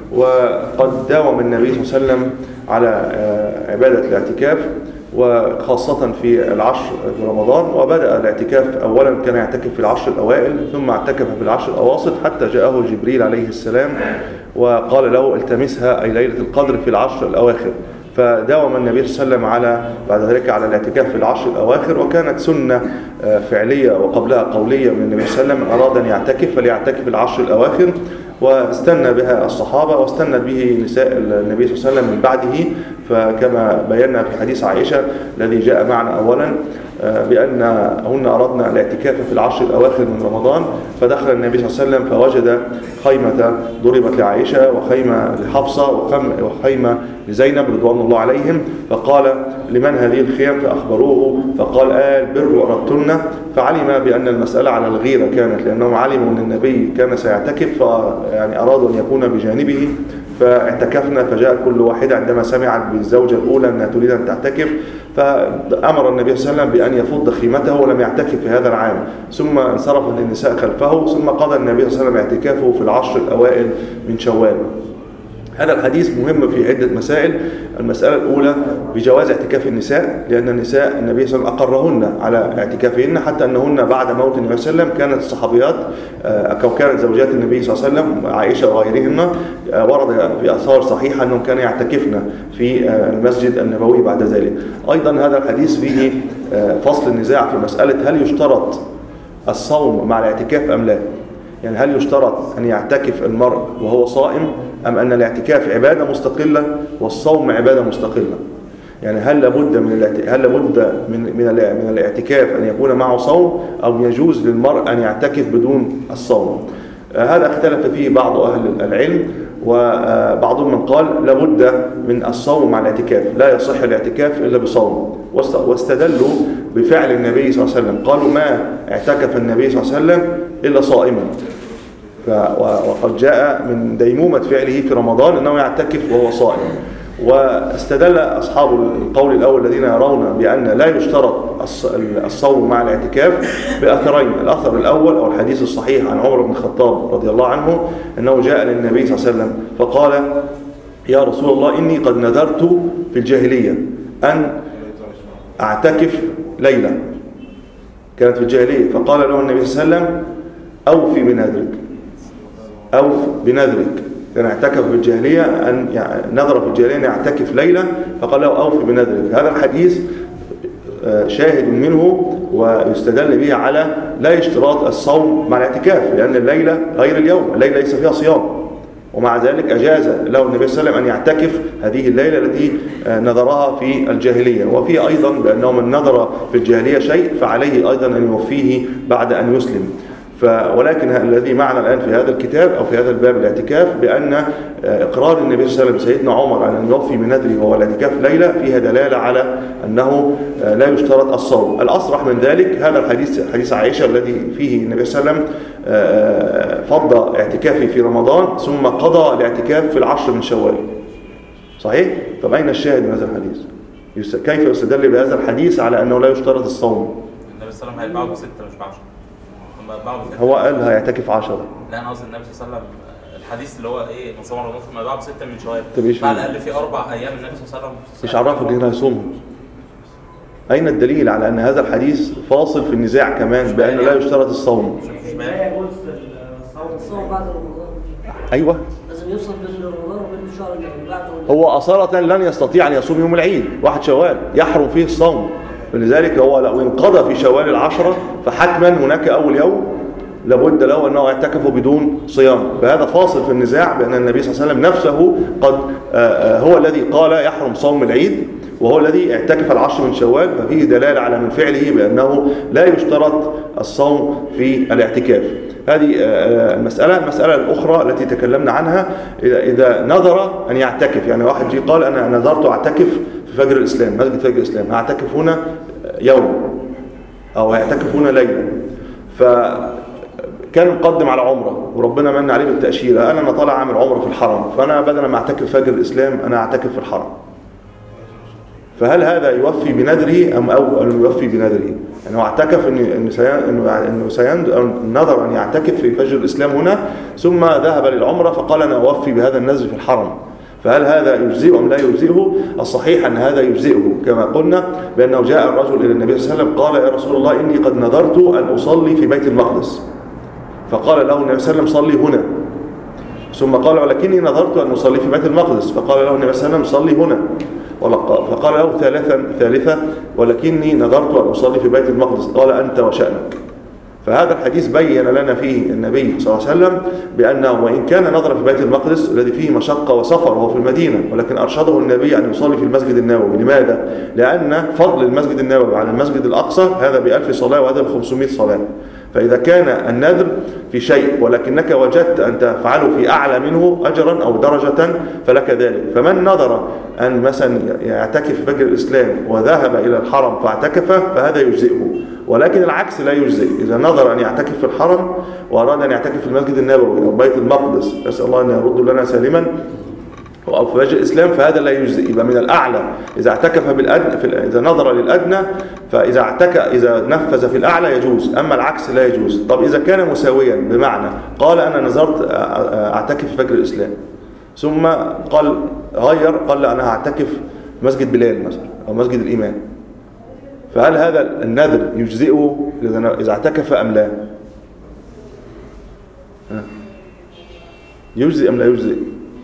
وقد داوم النبي صلى الله عليه وسلم على عبادة الاعتكاف، وخاصة في العشر في رمضان. وبدأ الاعتكاف أولا كان يعتكف في العشر الأوائل، ثم اعتكف في العشر الأواسط حتى جاءه جبريل عليه السلام وقال له التمسها أي ليلة القدر في العشر الأواخر. فداوم النبي صلى الله عليه وسلم على بعد ذلك على الاعتكاف في العشر الأواخر، وكانت سنة فعلية وقبلها قولية من النبي صلى الله عليه وسلم، أراد أن يعتكف فليعتكف العشر الأواخر، واستنى بها الصحابة واستنى به نساء النبي صلى الله عليه وسلم من بعده. فكما بينا في حديث عائشة الذي جاء معنا أولا بأنهن أردنا الاعتكاف في العشر الأواخر من رمضان، فدخل النبي صلى الله عليه وسلم فوجد خيمة ضربت لعائشة وخيمة لحفصة وخيمة لزينب رضوان الله عليهم، فقال لمن هذه الخيم؟ فأخبروه فقال البر أردتن. فعلم بأن المسألة على الغيرة كانت، لأنهم علموا أن النبي كان سيعتكف يعني أرادوا أن يكون بجانبه فاعتكفنا. فجاء كل واحدة عندما سمعت بالزوجة الأولى أنها تريد أن تعتكف، فأمر النبي صلى الله عليه وسلم بأن يفض خيمته ولم يعتكف في هذا العام، ثم انصرفت النساء خلفه، ثم قضى النبي صلى الله عليه وسلم اعتكافه في العشر الأوائل من شوال. هذا الحديث مهم في عدة مسائل. المسألة الأولى بجواز اعتكاف النساء، لأن النساء النبي صلى الله عليه وسلم أقرهن على اعتكافهن، حتى أنهن بعد موت النبي صلى الله عليه وسلم كانت الصحابيات أو كانت زوجات النبي صلى الله عليه وسلم عائشة وغيرهن ورد في آثار صحيحة أنهم كانوا يعتكفن في المسجد النبوي بعد ذلك. أيضا هذا الحديث فيه فصل النزاع في مسألة هل يشترط الصوم مع الاعتكاف أم لا؟ يعني هل يشترط أن يعتكف المرء وهو صائم، أم أن الاعتكاف عبادة مستقلة والصوم عبادة مستقلة؟ يعني هل لابد من الاعتكاف أن يكون معه صوم، أو يجوز للمرء أن يعتكف بدون الصوم؟ هذا اختلف فيه بعض أهل العلم، وبعضهم من قال لابد من الصوم مع الاعتكاف، لا يصح الاعتكاف إلا بصوم، واستدلوا بفعل النبي صلى الله عليه وسلم، قالوا ما اعتكف النبي صلى الله عليه وسلم إلا صائما، وقد جاء من ديمومة فعله في رمضان أنه يعتكف وهو صائم. واستدل أصحاب القول الأول الذين يرون بأن لا يشترط الصوم مع الاعتكاف بأثرين. الأثر الأول أو الحديث الصحيح عن عمر بن الخطاب رضي الله عنه أنه جاء للنبي صلى الله عليه وسلم فقال يا رسول الله إني قد نذرت في الجاهلية أن أعتكف ليلة، كانت في الجاهلية، فقال له النبي صلى الله عليه وسلم أوفي بنذرك، كان اعتكف في الجاهلية أن نذر في الجاهلية أن يعتكف ليلة، فقال له أوفي بنذرك. هذا الحديث شاهد منه ويستدل به على لا اشتراط الصوم مع الاعتكاف، لأن الليلة غير اليوم، الليلة ليس فيها صيام، ومع ذلك أجاز له النبي صلى الله عليه وسلم أن يعتكف هذه الليلة التي نذرها في الجاهلية. وفيه أيضا بأنه من نذر في الجاهلية شيء فعليه أيضا أن يوفيه بعد أن يسلم. ولكن الذي معنا الآن في هذا الكتاب أو في هذا الباب الاعتكاف بأن إقرار النبي صلى الله عليه وسلم سيدنا عمر على أن يوفي بنذره وهو الاعتكاف ليلة فيها دلالة على أنه لا يشترط الصوم. الأصرح من ذلك هذا الحديث، حديث عائشة الذي فيه النبي صلى الله عليه وسلم فضى اعتكافه في رمضان ثم قضى الاعتكاف في العشر من شوال. صحيح؟ طب أين الشاهد من هذا الحديث؟ كيف يستدل بهذا الحديث على أنه لا يشترط الصوم؟ النبي صلى الله عليه وسلم هيبعه ب6 مش ب10. هو قال هيعتكف 10. لا انا قصدي النبي صلى الله عليه وسلم الحديث اللي هو ايه من صوم رمضان ثم يبعه ب6 من شوال، على الاقل في 4 ايام النبي صلى الله عليه وسلم مش عرفوا ان هيصومهم. اين الدليل على ان هذا الحديث فاصل في النزاع كمان بان لا يشترط الصوم؟ لا يجوز الصوم بعد رمضان. ايوه لازم يوصل بين رمضان وبين الشهر اللي بعده. هو أصالة لن يستطيع أن يصوم يوم العيد 1 شوال، يحرم فيه الصوم، فلذلك هو لو انقضى في شوال 10 فحتما هناك أول يوم لابد له أنه يعتكف بدون صيام. فهذا فاصل في النزاع بأن النبي صلى الله عليه وسلم نفسه قد هو الذي قال يحرم صوم العيد، وهو الذي اعتكف 10 من شوال، ففيه دلالة على من فعله بأنه لا يشترط الصوم في الاعتكاف. هذه المسألة الأخرى التي تكلمنا عنها إذا نذر أن يعتكف، يعني واحد جي قال أنا نذرت أعتكف في فجر الإسلام، مسجد فجر الإسلام، هعتكف هنا يوم أو هيعتكف هنا ليلة، فكان مقدم على عمرة وربنا من عليه بالتأشيرة، أنا طالع أعمل عمرة في الحرم، فأنا بدل ما أعتكف فجر الإسلام أنا أعتكف في الحرم، فهل هذا يوفي بنذره أو يوفي بنذره؟ يعني هو اعتكف إنه نظر أن يعتكف في فجر الإسلام هنا، ثم ذهب للعمرة فقال أنا أوفي بهذا النذر في الحرم، فهل هذا يجزئه أم لا يجزئه؟ الصحيح أن هذا يجزئه، كما قلنا بأنه جاء الرجل إلى النبي صلى الله عليه وسلم قال يا رسول الله إني قد نذرت أن أصلي في بيت المقدس، فقال له النبي صلى الله عليه وسلم صلي هنا، ثم قال ولكني نذرت أن أصلي في بيت المقدس، فقال له النبي صلى الله عليه وسلم صلي هنا، فقال له ثالثة ولكني نذرت أن أصلي في بيت المقدس، قال أنت وشأنك. فهذا الحديث بين لنا فيه النبي صلى الله عليه وسلم بأنه وإن كان نظر في بيت المقدس الذي فيه مشقة وسفر وهو في المدينة، ولكن أرشده النبي أن يصلي في المسجد النبوي. لماذا؟ لأن فضل المسجد النبوي على المسجد الأقصى هذا ب1000 صلاة وهذا ب500 صلاة. فإذا كان النذر في شيء ولكنك وجدت أن تفعله في أعلى منه أجرا أو درجة فلك ذلك. فمن نظر أن مثلا يعتكف في فجر الإسلام وذهب إلى الحرم فاعتكف فهذا يجزئه، ولكن العكس لا يجزئ. إذا نظر أن يعتكف في الحرم وأراد أن يعتكف في المسجد النبوي أو بيت المقدس، نسأل الله أن يرد لنا سالما، أو في فجر الإسلام، فهذا لا يجزئ، يبقى من الأعلى. إذا اعتكف بالأدنى، إذا نظر للأدنى، إذا نفذ في الأعلى يجوز، أما العكس لا يجوز. طب إذا كان مساويا، بمعنى قال أنا نظرت أعتكف في فجر الإسلام، ثم قال لا أنا أعتكف في مسجد بلال مثلا أو مسجد الإمام، فهل هذا النذر يجزئه إذا اعتكف أم لا؟ يجزئ أم لا يجزئ؟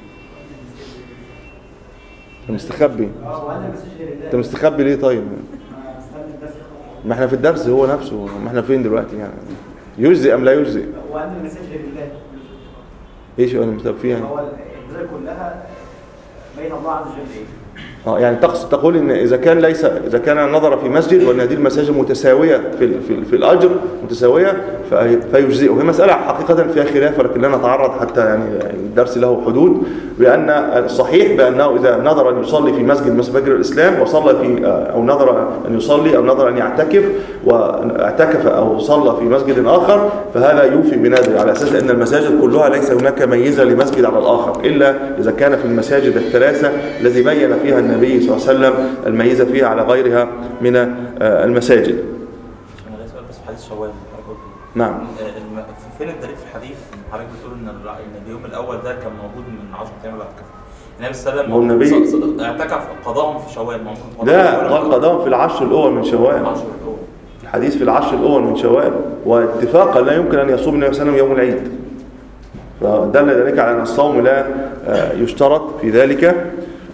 انت مستخبي. انت مستخبي ليه طيب؟ ما احنا في الدرس هو نفسه، ما احنا فين دلوقتي يعني؟ يجزئ ام لا يجزئ؟ هو عندنا مساج لله. ايش انا مستخبي فيها؟ هو الجزء كلها بين الله عز وجل ايه؟ يعني تقول ان اذا كان نظر في مسجد وان هذه المساجد متساويه في الاجر متساويه فيجزئه. هي مساله حقيقه فيها خلاف، ولكن لا نتعرض حتى يعني الدرس له حدود. بان الصحيح بانه اذا نظر ان يصلي في مسجد مثل فجر الاسلام وصلى في او نظر ان يصلي او نظر ان يعتكف واعتكف او صلى في مسجد اخر فهذا يوفي بنذره، على اساس ان المساجد كلها ليس هناك ميزه لمسجد على الاخر الا اذا كان في المساجد الثلاثه الذي بين فيها النبي صلى الله عليه وسلم الميزة فيها على غيرها من المساجد. أنا عايز أسأل بس في حديث شوال. نعم. فين الدليل في الحديث حضرتك بتقول إن اليوم الأول ده كان موجود من 10 أيام الاعتكاف؟ النبي صلى الله عليه وسلم اعتكف قضاهم في شوال، ممكن لا قال قضاهم في العشر الأول من شوال. الحديث في العشر الأول من شوال، واتفاقا لا يمكن أن يصوم النبي صلى الله عليه وسلم يوم العيد، فدل ذلك على أن الصوم لا يشترط في ذلك.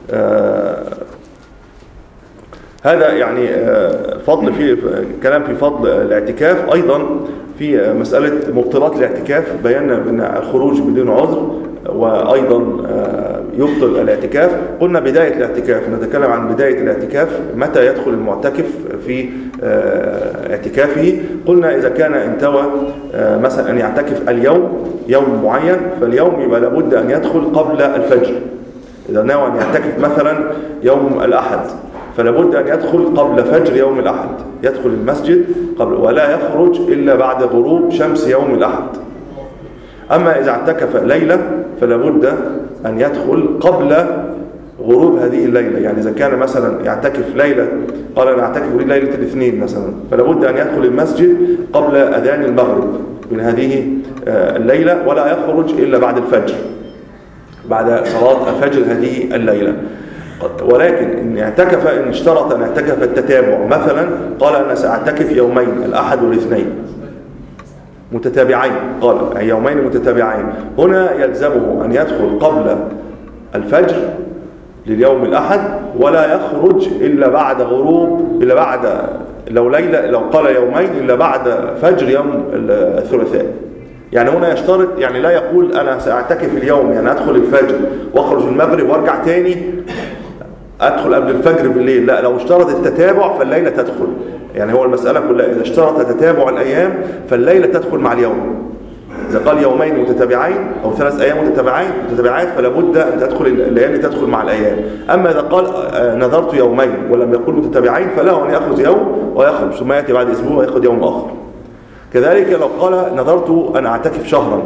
هذا يعني فضل في كلام في فضل الاعتكاف. أيضا في مسألة مبطلات الاعتكاف بينا أن الخروج بدون عذر وأيضا يبطل الاعتكاف. قلنا بداية الاعتكاف، نتكلم عن بداية الاعتكاف متى يدخل المعتكف في اعتكافه. قلنا إذا كان انتوى مثلا أن يعتكف اليوم يوم معين، فاليوم يبقى لابد أن يدخل قبل الفجر. إذا نوى أن يعتكف مثلا يوم الأحد فلابد أن يدخل قبل فجر يوم الأحد، يدخل المسجد قبل، ولا يخرج إلا بعد غروب شمس يوم الأحد. أما إذا اعتكف ليلة فلابد أن يدخل قبل غروب هذه الليلة. يعني إذا كان مثلا يعتكف ليلة، قال أنا أعتكف ليلة الاثنين مثلا، فلابد أن يدخل المسجد قبل أذان المغرب من هذه الليلة، ولا يخرج إلا بعد الفجر، بعد صلاة الفجر هذه الليلة. ولكن إن اشترط أن يعتكف التتابع، مثلا قال أنا سأعتكف يومين الأحد والاثنين متتابعين، قال يومين متتابعين، هنا يلزمه أن يدخل قبل الفجر لليوم الأحد، ولا يخرج إلا بعد غروب، إلا بعد لو قال يومين إلا بعد فجر يوم الثلاثاء. يعني هنا يشترط، يعني لا يقول أنا سأعتكف اليوم يعني أدخل الفجر وأخرج المغرب وأرجع تاني أدخل قبل الفجر بالليل، لا، لو اشترط التتابع فالليلة تدخل. يعني هو المسألة كلها إذا اشترط تتابع الأيام فالليلة تدخل مع اليوم. إذا قال يومين متتابعين أو 3 أيام متتابعات فلا بد أن تدخل الليالي تدخل مع الأيام. أما إذا قال نذرت يومين ولم يقل متتابعين فله أن يأخذ يوم ويخرج ثم يأتي بعد أسبوع ويأخذ يوم آخر. كذلك لو قال نذرت أن أعتكف شهرا،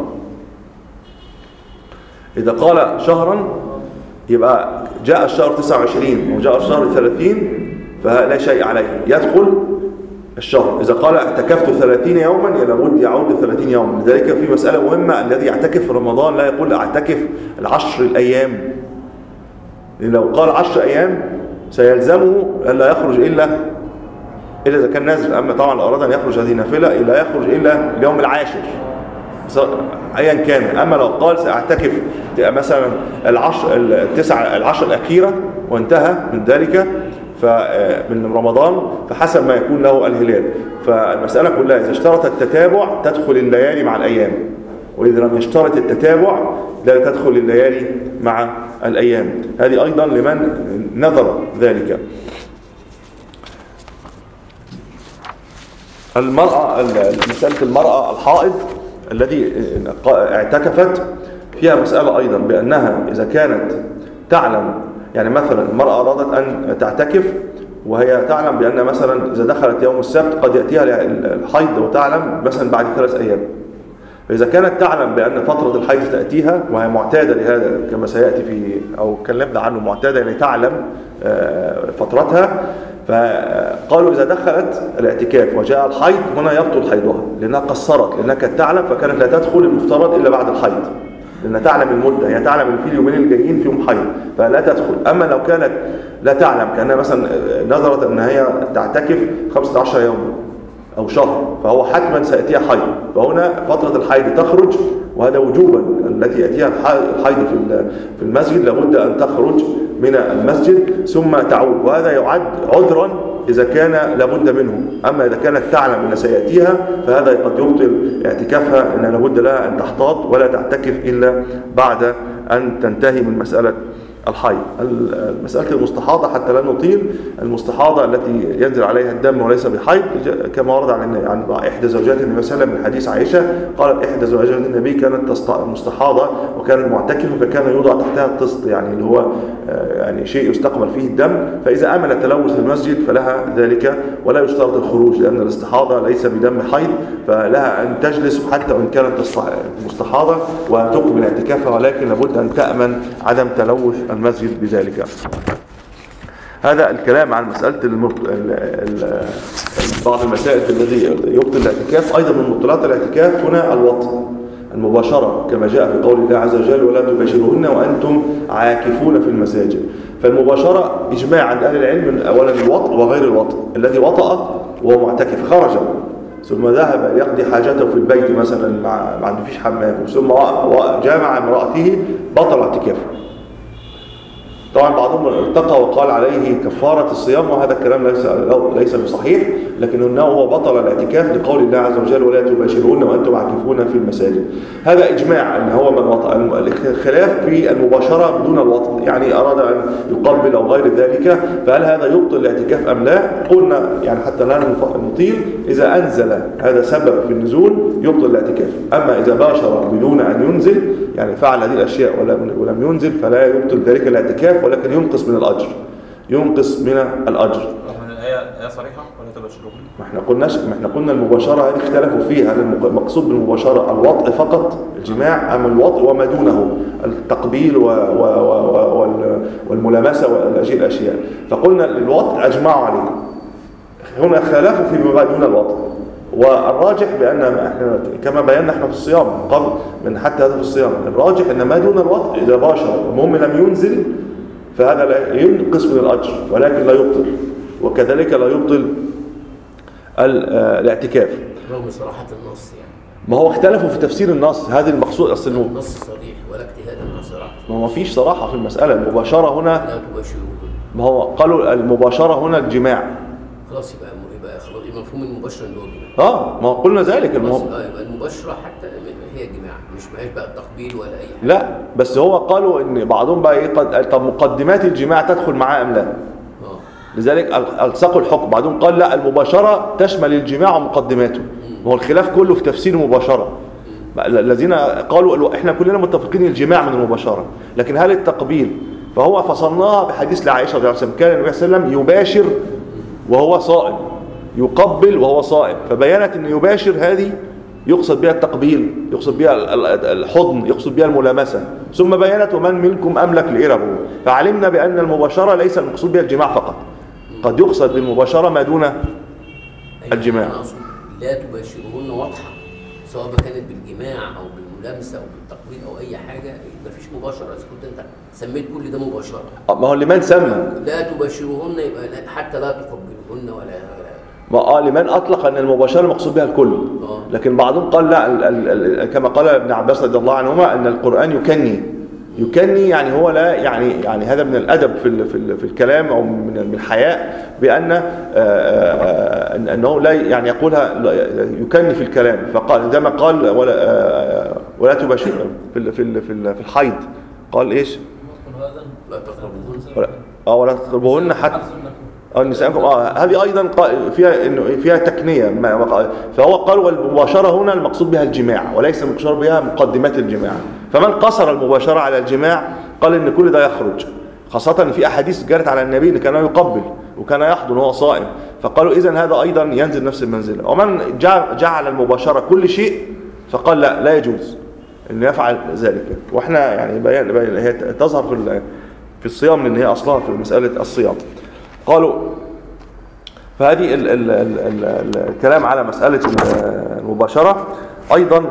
إذا قال شهرا يبقى جاء الشهر 29 وجاء الشهر 30 فلا شيء عليه، يدخل الشهر. إذا قال اعتكفت 30 يوما لابد يعود 30 يوما. لذلك في مسألة مهمة، الذي يعتكف في رمضان لا يقول اعتكف 10 الأيام، لأن لو قال 10 أيام سيلزمه ألا يخرج إلا إذا كان نازل. أما طبعا لو أراد أن يخرج هذه نافلة لا يخرج إلا اليوم العاشر أيا كان. أما لو قال سأعتكف مثلا العشر الأخيرة وانتهى من ذلك من رمضان فحسب ما يكون له الهلال. فالمسألة كلها إذا اشترط التتابع تدخل الليالي مع الأيام، وإذا لم يشترط التتابع لا تدخل الليالي مع الأيام. هذه أيضا لمن نظر ذلك. مسألة المرأة الحائض الذي اعتكفت فيها مسألة أيضا بأنها إذا كانت تعلم، يعني مثلا المرأة أرادت أن تعتكف وهي تعلم بأن مثلا إذا دخلت يوم السبت قد يأتيها الحيض وتعلم مثلا بعد 3 أيام، فإذا كانت تعلم بأن فترة الحيض تأتيها وهي معتادة لهذا كما سيأتي في أو كلمنا عنه، معتادة يعني تعلم فترتها، فقالوا إذا دخلت الاعتكاف وجاء الحيض هنا يبطل حيضها لأنها قصرت، لأنها كانت تعلم فكانت لا تدخل المفترض إلا بعد الحيض، لأنها تعلم المدة، هي تعلم ان في اليومين الجايين فيهم حيض فلا تدخل. أما لو كانت لا تعلم كأنها مثلا نظرت أن هي تعتكف 15 يوم أو شهر فهو حتما سيأتيها حيض، فهنا فترة الحيض تخرج، وهذا وجوبا. التي يأتيها الحيض في المسجد لابد أن تخرج من المسجد ثم تعود، وهذا يعد عذرا إذا كان لابد منه. أما إذا كانت تعلم أن سيأتيها فهذا قد يبطل اعتكافها، أن لابد لها أن تحتاط ولا تعتكف إلا بعد أن تنتهي من مسألة الحيض. مسألة المستحاضة حتى لا نطيل، المستحاضة التي ينزل عليها الدم وليس بحيض كما ورد عن إحدى زوجات النبي صلى الله عليه وسلم من حديث عائشة، قالت إحدى زوجات النبي كانت مستحاضة وكانت معتكفة فكان يوضع تحتها الطست، يعني اللي هو يعني شيء يستقبل فيه الدم، فإذا أمن التلوث في المسجد فلها ذلك ولا يشترط الخروج، لأن الاستحاضة ليس بدم حيض، فلها أن تجلس حتى وإن كانت مستحاضة وأن تقبل اعتكافها، ولكن لابد أن تأمن عدم تلوث المسجد بذلك. هذا الكلام عن مسألة بعض المسائل الذي يبطل الاعتكاف. أيضا من مبطلات الاعتكاف هنا الوطء، المباشرة كما جاء في قول الله عز وجل ولا تباشرهن وأنتم عاكفون في المساجد. فالمباشرة إجماع عند أهل العلم أولا الوطء وغير الوطء. الذي وطأ وهو معتكف خرج ثم ذهب يقضي حاجته في البيت مثلا ما عنده فيش حمام ثم جامع امرأته بطل اعتكافه. طبعا بعضهم ارتقى وقال عليه كفارة الصيام، وهذا الكلام ليس بصحيح، لكنه هو بطل الاعتكاف لقول الله عز وجل ولا تباشرون وأنتم عاكفون في المساجد. هذا إجماع أن هو من وطأ. الخلاف في المباشرة بدون الوطء، يعني أراد أن يقبل أو غير ذلك، فهل هذا يبطل الاعتكاف أم لا؟ قلنا يعني حتى لا نطيل، إذا أنزل هذا سبب في النزول يبطل الاعتكاف. أما إذا باشر بدون أن ينزل يعني فعل هذه الأشياء ولم ينزل فلا يبطل ذلك الاعتكاف، ولكن ينقص من الأجر، ينقص من الأجر. رغم الآية صريحة ولا تباشرون؟ ما احنا قلنا المباشرة هذه اختلفوا فيها، هل المقصود بالمباشرة الوطء فقط الجماع أم الوطء وما دونه التقبيل والملامسة والأشياء. فقلنا الوطء أجمعوا عليه، هنا خالفوا فيما دون الوطء، والراجح بأن احنا كما بينا احنا في الصيام قبل من حتى هذا في الصيام، الراجح أن ما دون الوطء إذا باشر المهم لم ينزل فهذا لا ينقص من الأجر ولكن لا يبطل، وكذلك لا يبطل الاعتكاف. رغم صراحة النص يعني. ما هو اختلفوا في تفسير النص، هذا المقصود أصل النص صريح ولا اجتهادا من صراحة. ما فيش صراحة في المسألة. المباشرة هنا لا تباشرون. ما هو قالوا المباشرة هنا الجماع. خلاص يبقى خلاص مفهوم المباشرة اللي هو الجماع. ما قلنا ذلك يبقى المباشرة حتى هي الجماع، مش بقى التقبيل ولا أي حاجة. لا بس هو قالوا ان بعضهم بقى طب مقدمات الجماع تدخل معاه ام لا؟ لذلك الصقوا الحكم. بعضهم قال لا المباشرة تشمل الجماع ومقدماته. هو الخلاف كله في تفسير المباشرة. الذين قالوا احنا كلنا متفقين الجماع من المباشرة، لكن هل التقبيل؟ فهو فصلناها بحديث لعائشة رضي الله عنها كان النبي صلى الله عليه وسلم يباشر وهو صائم، يقبل وهو صائم، فبينت ان يباشر هذه يقصد بها التقبيل، يقصد بها الحضن، يقصد بها الملامسة، ثم بينت ومن منكم أملك لإربه، فعلمنا بأن المباشرة ليس المقصود بها الجماع فقط، قد يقصد بالمباشرة ما دون الجماع. أنا أقصد لا تباشرهن واضحة، سواء كانت بالجماع أو بالملامسة أو بالتقبيل أو أي حاجة، مفيش مباشرة. إذا كنت أنت سميت كل ده مباشرة، ما هو لمن سمى لا تباشرهن يبقى حتى لا تقبلهن ولا ما لمن أطلق أن المباشرة مقصود بها الكل. لكن بعضهم قال لا، كما قال ابن عباس رضي الله عنهما أن القرآن يكني يعني هو لا يعني هذا من الأدب في الكلام أو من الحياء، بأن أنه لا يعني يقولها يكني في الكلام. فقال عندما قال ولا تباشر في الحيض قال إيش؟ لا تقربوهن ولا تقربوهن حتى نساءكم. هذه ايضا فيها تكنيه، فهو قال والمباشره هنا المقصود بها الجماع وليس المقصود بها مقدمات الجماع. فمن قصر المباشره على الجماع قال ان كل ده يخرج، خاصه في احاديث جرت على النبي ان كان يقبل وكان يحضن وهو صائم، فقالوا اذا هذا ايضا ينزل نفس المنزله. ومن جعل المباشره كل شيء فقال لا يجوز ان يفعل ذلك. واحنا يعني بيان هي تظهر في الصيام لان هي اصلها في مساله الصيام. قالوا فهذه الكلام على مسألة المباشرة. أيضا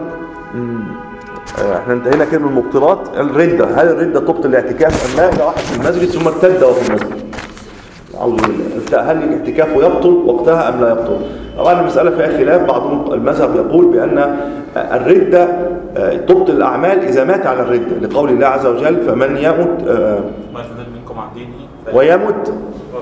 احنا انتهينا كده من المبطلات. الردة، هل الردة تبطل الاعتكاف أم لا؟ إذا واحد في المسجد ثم ارتد وهو في المسجد، أعوذ بالله، هل الاعتكاف يبطل وقتها أم لا يبطل؟ طبعا المسألة فيها خلاف. بعض المذهب يقول بأن الردة تبطل الأعمال إذا مات على الردة، لقول الله عز وجل فمن يمت ما يرتد منكم عن دينه ويمت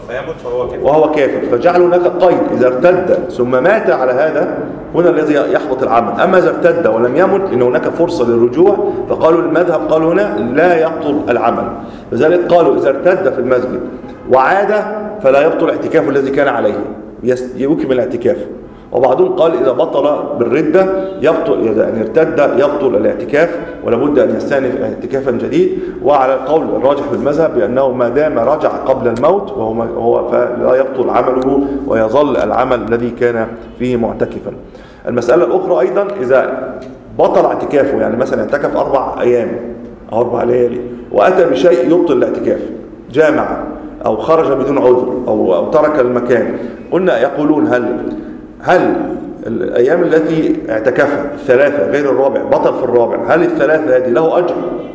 وهو كافر، فجعلوا هناك قيد إذا ارتد ثم مات على هذا هنا الذي يحبط العمل. أما إذا ارتد ولم يمت لأن هناك فرصة للرجوع، فقالوا المذهب قالوا هنا لا يبطل العمل. لذلك قالوا إذا ارتد في المسجد وعاد فلا يبطل اعتكافه الذي كان عليه، يكمل اعتكافه. وبعضهم قال إذا بطل بالردة يبطل، يعني ارتد يبطل الاعتكاف ولا بد أن يستأنف اعتكافا جديد. وعلى القول الراجح في المذهب بأنه ما دام رجع قبل الموت وهو فلا يبطل عمله ويظل العمل الذي كان فيه معتكفا. المسألة الأخرى أيضا إذا بطل اعتكافه، يعني مثلا اعتكف 4 أيام أو 4 ليالي وأتى بشيء يبطل الاعتكاف، جامع أو خرج بدون عذر أو ترك المكان، قلنا يقولون هل الأيام التي اعتكفها 3 غير الرابع بطل في الرابع، هل 3 هذه له أجر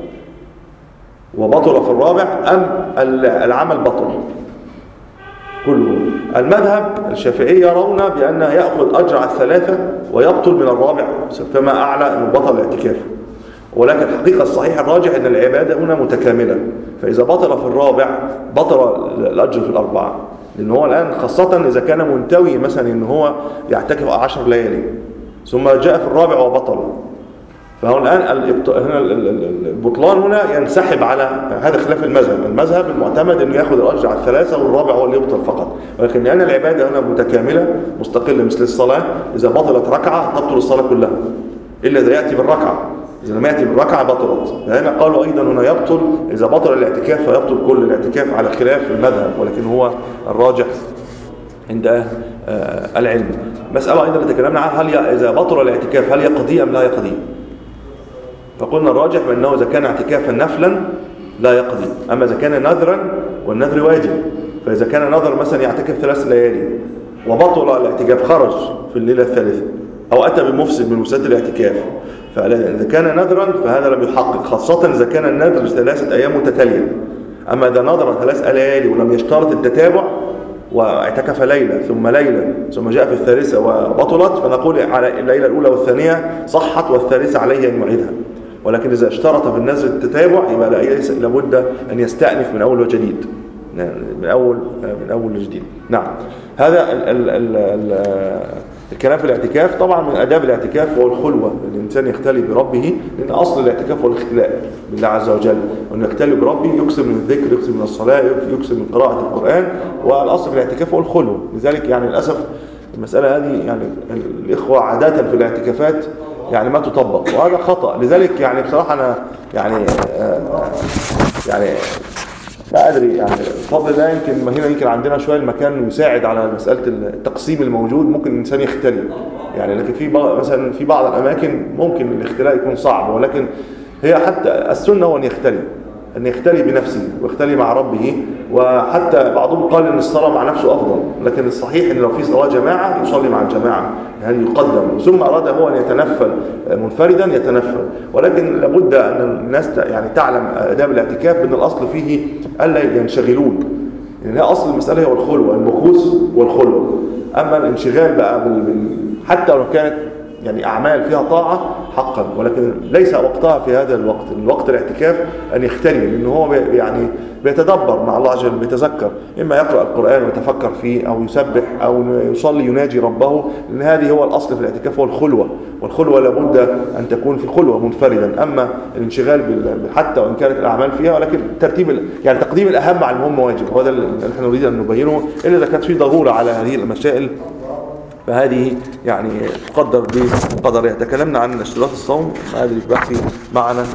وبطل في الرابع أم العمل بطل كله؟ المذهب الشافعي يرون بأن يأخذ أجر على 3 ويبطل من الرابع، فما أعلى أنه بطل اعتكافه. ولكن الحقيقة الصحيح الراجح أن العبادة هنا متكاملة، فإذا بطل في الرابع بطل الأجر في ال4، لأن هو الآن خاصة إذا كان منتوي مثلا أنه هو يعتكف 10 ليالي ثم جاء في الرابع وبطل، فهو الآن البطلان هنا ينسحب على هذا خلاف المذهب المعتمد أنه يأخذ الأجر على 3 والرابع هو اللي يبطل فقط. ولكن لأن العبادة هنا متكاملة مستقلة، مثل الصلاة إذا بطلت ركعة تبطل الصلاة كلها إلا إذا يأتي بالركعة، إذا لم يأتي بالركعة بطلت. فهنا قالوا أيضا هنا يبطل إذا بطل الاعتكاف فيبطل كل الاعتكاف على خلاف المذهب، ولكن هو الراجح عند العلم. مسألة أيضا اللي تكلمنا عنها، هل إذا بطل الاعتكاف هل يقضي أم لا يقضي؟ فقلنا الراجح بأنه إذا كان اعتكافا نفلا لا يقضي، أما إذا كان نذرا والنذر واجب، فإذا كان نذر مثلا يعتكف 3 ليالي وبطل الاعتكاف خرج في الليلة الثالثة أو أتى بمفسد من مفسدات الاعتكاف، فإذا كان نذرا فهذا لم يحقق، خاصة إذا كان النذر 3 أيام متتالية. أما إذا نذر 3 ليالي ولم يشترط التتابع واعتكف ليلة ثم ليلة ثم جاء في الثالثة وبطلت، فنقول على الليلة الأولى والثانية صحت والثالثة عليه أن يعيدها. ولكن إذا اشترط في النذر التتابع يبقى لابد أن يستأنف من أول وجديد، من أول وجديد. نعم، هذا الكلام في الاعتكاف. طبعا من آداب الاعتكاف هو الخلوة، الإنسان يختلي بربه، لأن أصل الاعتكاف هو الاختلاء بالله عز وجل، وأن يختلي بربه يكثر من الذكر، يكثر من الصلاة، يكثر من قراءة القرآن، والأصل في الاعتكاف هو الخلوة. لذلك يعني للأسف المسألة هذه يعني الإخوة عادة في الاعتكافات يعني ما تطبق، وهذا خطأ. لذلك يعني بصراحة أنا يعني لا أدري، يعني بفضل الله يمكن هنا يمكن عندنا شوية المكان يساعد على مسألة التقسيم الموجود، ممكن الإنسان يختلي يعني، لكن في مثلا في بعض الأماكن ممكن الاختلاء يكون صعب، ولكن هي حتى السنة هو أن يختلي. أن يختلي بنفسه ويختلي مع ربه. وحتى بعضهم قال أن الصلاة مع نفسه أفضل، لكن الصحيح أن لو في صلاة جماعة يصلي مع الجماعة، يعني يقدم. ثم أراد هو أن يتنفل منفردا يتنفل، ولكن لابد أن الناس يعني تعلم آداب الاعتكاف بأن الأصل فيه ألا ينشغلون، يعني أصل المسألة هو الخلوة، المكوث والخلوة. أما الانشغال بقى حتى لو كانت يعني أعمال فيها طاعة حقا، ولكن ليس وقتها في هذا الوقت. الوقت الاعتكاف أن يختلي، لأنه هو يعني بيتدبر مع الله عز وجل، بيتذكر، إما يقرأ القرآن ويتفكر فيه، أو يسبح، أو يصلي يناجي ربه، لأن هذه هو الأصل في الاعتكاف هو الخلوة، والخلوة لابد أن تكون في خلوة منفردا. أما الانشغال حتى وإن كانت الأعمال فيها، ولكن يعني تقديم الأهم على المهم واجب، وهذا اللي نحن نريد أن نبينه، إلا إذا كانت في ضرورة على هذه المسائل فهذه يعني تقدر بقدرها. تكلمنا عن اشتراط الصوم، ما ادري بحثي معنا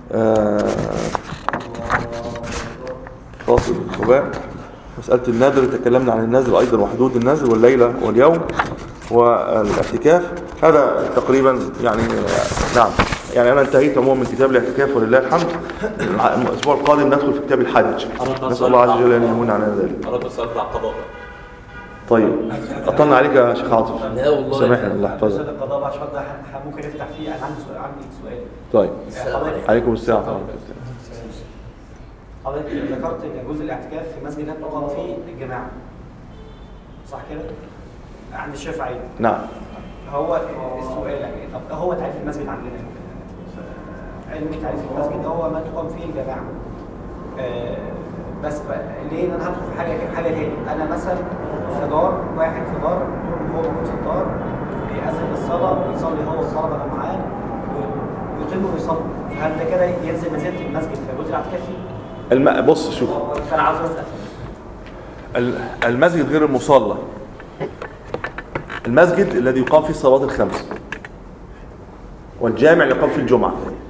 فاصل الخباء. مسألة النذر تكلمنا عن النذر أيضا وحدود النذر والليلة واليوم والاعتكاف. هذا تقريبا يعني نعم، يعني أنا انتهيت عموما من كتاب الاعتكاف ولله الحمد. الأسبوع القادم ندخل في كتاب الحج، نسأل الله عز وجل أن يمن على ذلك. أردت أسأل عن القضاء. طيب أطلنا عليك يا شيخ عاطف، لا والله سامحني الله يحفظك. القضاء بعد شوية ممكن نفتح فيه. أنا عندي سؤال. طيب عليكم السلام. حضرتك ذكرت جزء الاعتكاف في مسجد تقام فيه الجماعة، صح كده؟ عند الشافعي. نعم. هو السؤال يعني طب هو تعريف المسجد عندنا علم تعريف المسجد هو ما تقام فيه الجماعة. بس ليه انا هدخل في حاجه تاني؟ انا مثلا في دار، واحد في دار هو موجود في الدار بيأذن الصلاه ويصلي هو والطلبه اللي معاه ويقيموا ويصلوا، هل ده كده ينزل منزله المسجد في جزء الاعتكاف فيه؟ بص شوف، فانا عاوز اسال المسجد غير المصلى. المسجد الذي يقام فيه الصلوات الخمس، والجامع اللي يقام فيه الجمعه.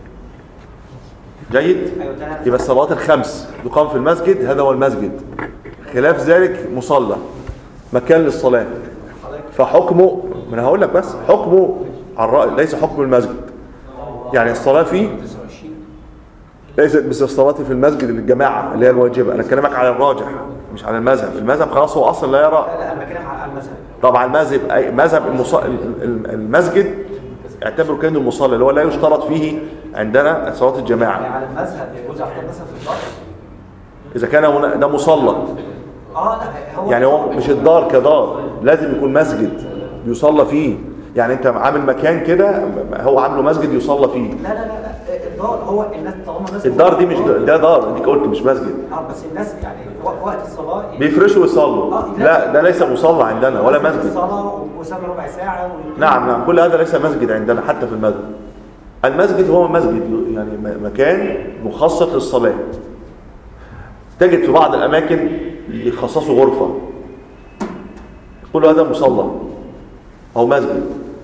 جيد؟ يبقى الصلوات الخمس يقام في المسجد، هذا هو المسجد. خلاف ذلك مصلى، مكان للصلاة. فحكمه، من هقول لك بس حكمه على الرأي، ليس حكم المسجد. يعني الصلاة فيه ليست مثل الصلاة في المسجد للجماعة اللي هي الواجبة. أنا أكلمك على الراجح مش على المذهب. المذهب خلاص هو أصلا لا يرى. لا انا بتكلم على المذهب. طبعا المذهب مذهب المسجد اعتبروا كأنه المصلى اللي هو لا يشترط فيه عندنا صلاة الجماعة. يعني على المذهب يجوز اعتكاف مثلا في الدار إذا كان هنا ده مصلى. لا هو يعني هو مش الدار كدار، لازم يكون مسجد يصلى فيه. يعني انت عامل مكان كده هو عامله مسجد يصلى فيه. لا الدار هو الناس طالما الناس الدار دي مش ده دار، دي قلت مش مسجد. بس الناس يعني وقت الصلاه بيفرشوا ويصلوا. لا ده ليس مصلى عندنا ولا مسجد. الصلاه وسمي ربع ساعه نعم كل هذا ليس مسجد عندنا حتى في المسجد. المسجد هو مسجد يعني مكان مخصص للصلاه. تجد في بعض الاماكن يخصصوا غرفه يقولوا هذا مصلى او مسجد.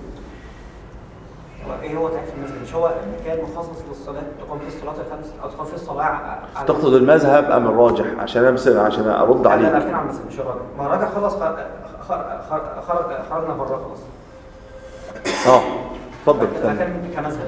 ايه هو تعريف المسجد؟ مش هو مكان مخصص للصلاه تقام فيه الصلاه الخمس او تقام فيه الصلاه تقصد المذهب ام الراجح؟ عشان ارد عليك. انا بتكلم عن المذهب مش الراجح. ما الراجح خلاص خرجنا بره خلاص. اتفضل. انا بتكلم كمذهب.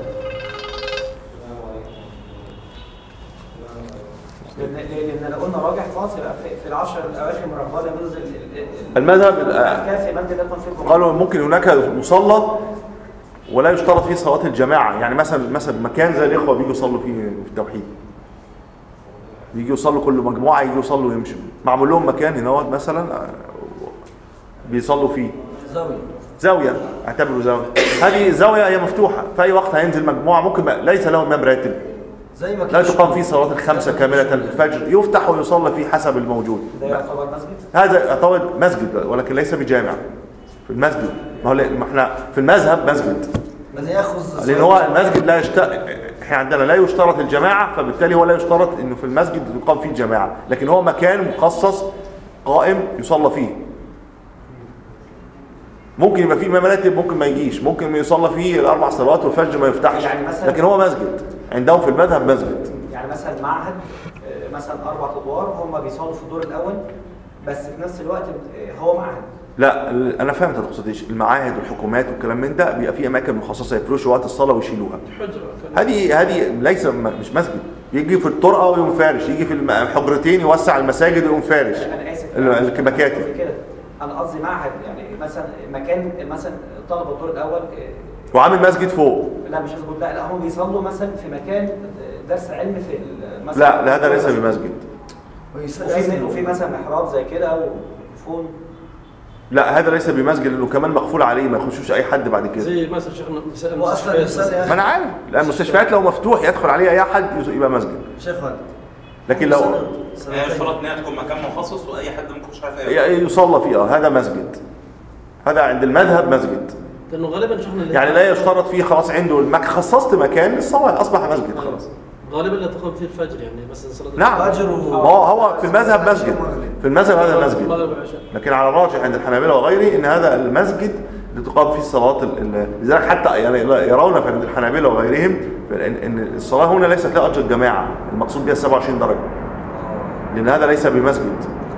لان لو قلنا راجح خلاص يبقى في العشر الاواخر من رمضان يجوز المذهب كافي. قالوا ممكن هناك مصلى ولا يشترط فيه صلاه الجماعه. يعني مثلا مكان زي الاخوه بيجوا يصلوا فيه في التوحيد، بيجوا يصلوا كل مجموعه يجوا يصلوا ويمشوا، معمول لهم مكان هنا مثلا بيصلوا فيه. زاويه اعتبروا زاويه. هذه زاويه هي مفتوحه في اي وقت هينزل مجموعه، ممكن ليس لهم امام راتب، زي ما لا تقام فيه صلاه الخمسه كامله الفجر، يفتح ويصلى فيه حسب الموجود. ده يعتبر مسجد؟ هذا يعتبر مسجد ولكن ليس بجامع. في المسجد ما احنا في المذهب مسجد، لان هو المسجد لا احنا عندنا لا يشترط الجماعه، فبالتالي هو لا يشترط انه في المسجد يقام فيه الجماعه، لكن هو مكان مخصص قائم يصلى فيه. ممكن يبقى فيه امام راتب، ممكن ما يجيش، ممكن يصلى فيه الاربع صلوات والفجر ما يفتحش، يعني لكن هو مسجد عندهم في المذهب مسجد. يعني مثلا معهد مثلا 4 ادوار هم بيصلوا في الدور الاول، بس في نفس الوقت هو معهد. لا انا فهمت تقصد ايش. المعاهد والحكومات والكلام من ده بيبقى فيه اماكن مخصصه يفرشوا وقت الصلاه ويشيلوها. هذه ليس مش مسجد، يجي في الطرقه ويقوم فارش، يجي في الحجرتين يوسع المساجد ويقوم فارش. انا اسف المكاتب كده، انا قصدي معهد يعني مثلا مكان مثلا طلبه الدور الاول وعامل مسجد فوق. لا مش هظبط، لا هم بيصلوا مثلا في مكان درس علم في مثلا. لا هذا ليس بمسجد. وفي مثلا محراب زي كده وفون. لا هذا ليس بمسجد لانه كمان مقفول عليه، ما يخشوش اي حد بعد كده. زي مثلا شيخنا المستشفيات. ما انا عارف، لا المستشفيات لو مفتوح يدخل عليه اي حد يبقى مسجد. شيخ خالد. لكن لو هي الشرط ان هي تكون مكان مخصص واي حد ممكن يخش فيها يصلى فيه، هذا مسجد. هذا عند المذهب مسجد. لانه غالبا شيخنا يعني لا يشترط فيه خلاص عنده خصصت مكان للصلاه اصبح مسجد خلاص. غالبا لا تقوم فيه الفجر يعني مثلا صلاه نعم الفجر هو في المذهب مسجد، في المذهب هذا مسجد. لكن على الراجح عند الحنابلة وغيره ان هذا المسجد اللي تقام فيه الصلاه. لذلك حتى يعني يرون في عند الحنابلة وغيرهم ان الصلاه هنا ليست لها اجر الجماعه، المقصود بها 27 درجه، لان هذا ليس بمسجد.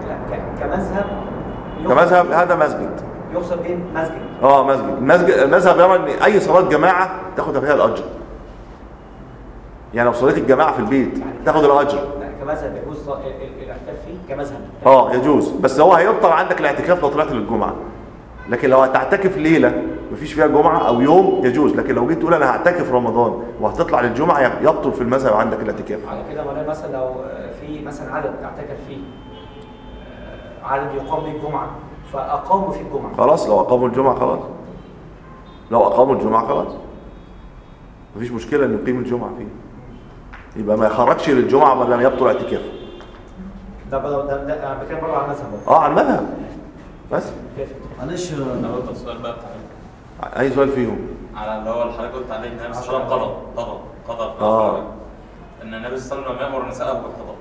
كمذهب هذا مسجد يقصد به مسجد. مسجد. المذهب يرى ان اي صلاه جماعه تاخد فيها الاجر. يعني لو صليت الجماعه في البيت تاخد الاجر. كمذهب يجوز الاعتكاف فيه كمذهب. يجوز، بس هو هيبطل عندك الاعتكاف لو طلعت للجمعه. لكن لو هتعتكف ليله مفيش فيها جمعه او يوم يجوز، لكن لو جيت تقول انا هعتكف رمضان وهتطلع للجمعه يبطل في المذهب عندك الاعتكاف. على كده مولانا مثلا لو في مثلا عدد تعتكف فيه عدد يقام به الجمعه فاقاموا فيه الجمعه، خلاص لو اقاموا الجمعه خلاص. لو اقاموا الجمعه خلاص مفيش مشكله ان يقيم الجمعه فيه، يبقى ما يخرجش للجمعه ما لم يبطل اعتكافه. ده بكلم برضه على المذهب. على المذهب بس. معلش انا قلت السؤال بقى بتاع اي سؤال فيهم؟ على اللي هو اللي حضرتك قلت عليه ان النبي صلى الله عليه وسلم قضى ان النبي صلى الله عليه وسلم يامر نساءه بالقضاء.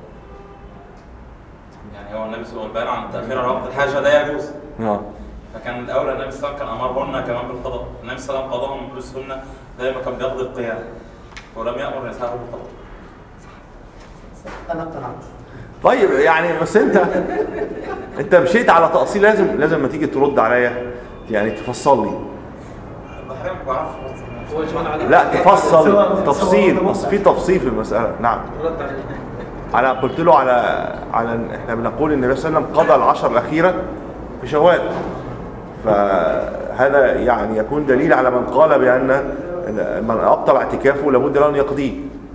يعني هو النبي صلى الله عليه وسلم بيان عن تاخير على وقت الحاجه لا يجوز. فكان الاولى النبي صلى الله عليه وسلم كان امرهن كمان بالقضاء. النبي صلى الله عليه وسلم قضاهم بلسهن دايما كان بيقضي القيام ولم يامر نساءه بالقضاء. انا اقتنعت. طيب يعني بس انت مشيت على تأصيل، لازم ما تيجي ترد عليا يعني تفصل لي. بحرم بعرف لا تفصل تفصيل، اصل في تفصيل في المسألة. نعم انا قلت له على احنا بنقول ان النبي صلى الله عليه وسلم قضى العشر الأخيرة في شوال، فهذا يعني يكون دليل على من قال بأن من أبطل اعتكافه لابد له أن يقضيه.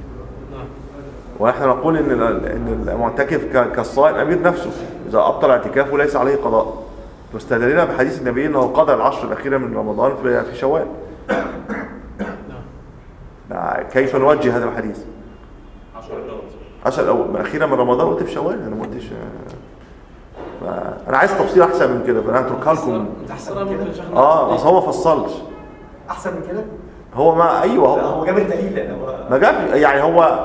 ونحن نقول ان المعتكف كالصائم امير نفسه، اذا ابطل اعتكافه ليس عليه قضاء. فاستدلنا بحديث النبي انه قضى العشر الاخيره من رمضان في شوال. كيف نوجه هذا الحديث؟ 10 الاخيره من رمضان قلت في شوال، انا ما قلتش. انا عايز تفصيل احسن من كده، فانا هتركها لكم. اصل هو ما فصلش احسن من كده. هو ما ايوه هو جاب الدليل ما جاب يعني هو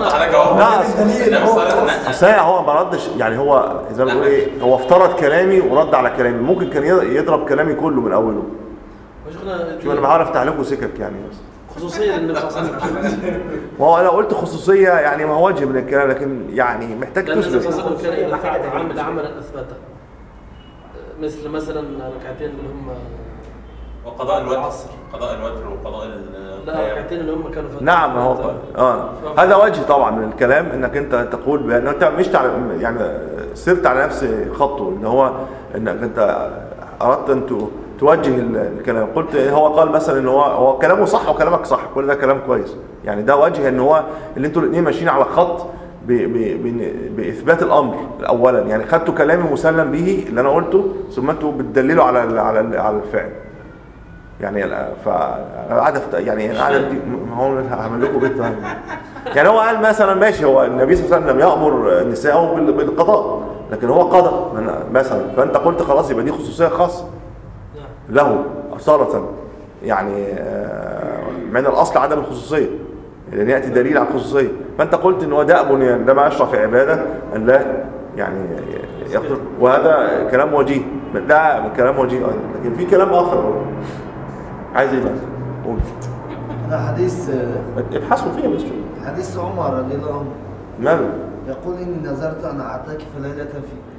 لا هو ما ردش يعني. هو زي ما بيقول ايه، هو افترض كلامي ورد على كلامي، ممكن كان يضرب كلامي كله من اوله. شوف انا بحاول افتح لكم سكك يعني بس خصوصيه للنبي صلى الله عليه وسلم. ما هو انا قلت خصوصيه يعني ما هو وجه من الكلام، لكن يعني محتاج تثبت. النبي صلى الله عليه وسلم كان اذا فعل عملا اثبته، مثلا ركعتين اللي هم وقضاء الوتر، قضاء الوتر وقضاء لا ركعتين اللي هم كانوا في نعم هو هذا وجه طبعا من الكلام، انك انت تقول بان انت مش يعني سرت على نفس خطه، ان هو انك انت اردت ان توجه الكلام. قلت هو قال مثلا ان هو كلامه صح وكلامك صح، كل ده كلام كويس يعني. ده وجه ان هو اللي انتوا الاثنين ماشيين على خط باثبات الامر اولا، يعني خدتوا كلامي مسلم به اللي انا قلته ثم انتوا بتدللوا على الفعل يعني. فقعد يعني قاعد هو هعمل لكم بيت يعني. هو قال مثلا ماشي، هو النبي صلى الله عليه وسلم لم يأمر نساءه بالقضاء، لكن هو قضى مثلا، فانت قلت خلاص يبقى دي خصوصيه خاصه له اصاله يعني. من الاصل عدم الخصوصيه لان ياتي دليل على الخصوصيه، فانت قلت ان هو دأب يعني ده ما اشرف عباده ان لا يعني يقتل، وهذا كلام وجيه، ده كلام وجيه ايضا. لكن في كلام اخر عايز ايه بقى؟ قول. هذا حديث ابحثوا فيه بس. حديث عمر رضي الله عنه ماله؟ يقول اني نذرت ان اعتكف ليله فيه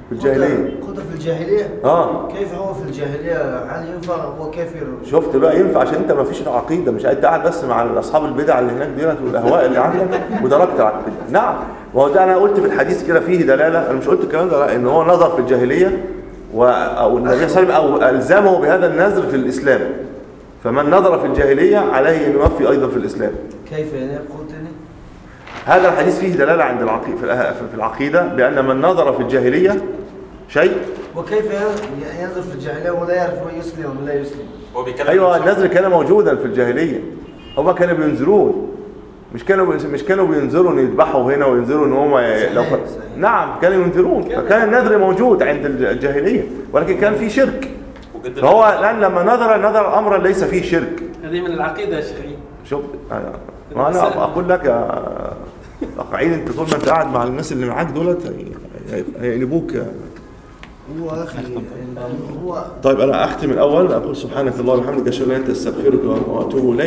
في الجاهليه. خدها في الجاهليه؟ كيف هو في الجاهليه؟ هل ينفع هو كافر؟ شفت بقى ينفع عشان انت ما فيش العقيده، مش انت قاعد بس مع اصحاب البدع اللي هناك ديت والاهواء اللي عندك ودركت العقيده. نعم، وهو ده انا قلت في الحديث كده فيه دلاله، انا مش قلت الكلام ده، لا، ان هو نظر في الجاهليه او النبي صلى الله عليه وسلم او الزمه بهذا النذر في الاسلام، فمن نظر في الجاهليه عليه ان يوفي ايضا في الاسلام. كيف يعني قلتني؟ هذا الحديث فيه دلاله عند في العقيده بان من نظر في الجاهليه شيء. وكيف ينظر في الجاهليه ولا يعرف هو يسلم ولا لا يسلم؟ ايوه، النذر كان موجودا في الجاهليه، هما كانوا بينذرون، مش كانوا بينذروا ان يذبحوا هنا وينذروا ان هم نعم كانوا ينذرون، فكان النذر موجود عند الجاهليه، ولكن كان في شرك، فهو الان لما نظر امرا ليس فيه شرك. هذه من العقيده يا شيخ عيد. شوف انا اقول لك يا اخ عيد، انت طول ما انت قاعد مع الناس اللي معاك دولت هيقلبوك. هو اخي هو طيب انا اختم الاول اقول سبحانك اللهم وبحمدك اشهد ان لا اله الا انت استغفرك واتوب اليك.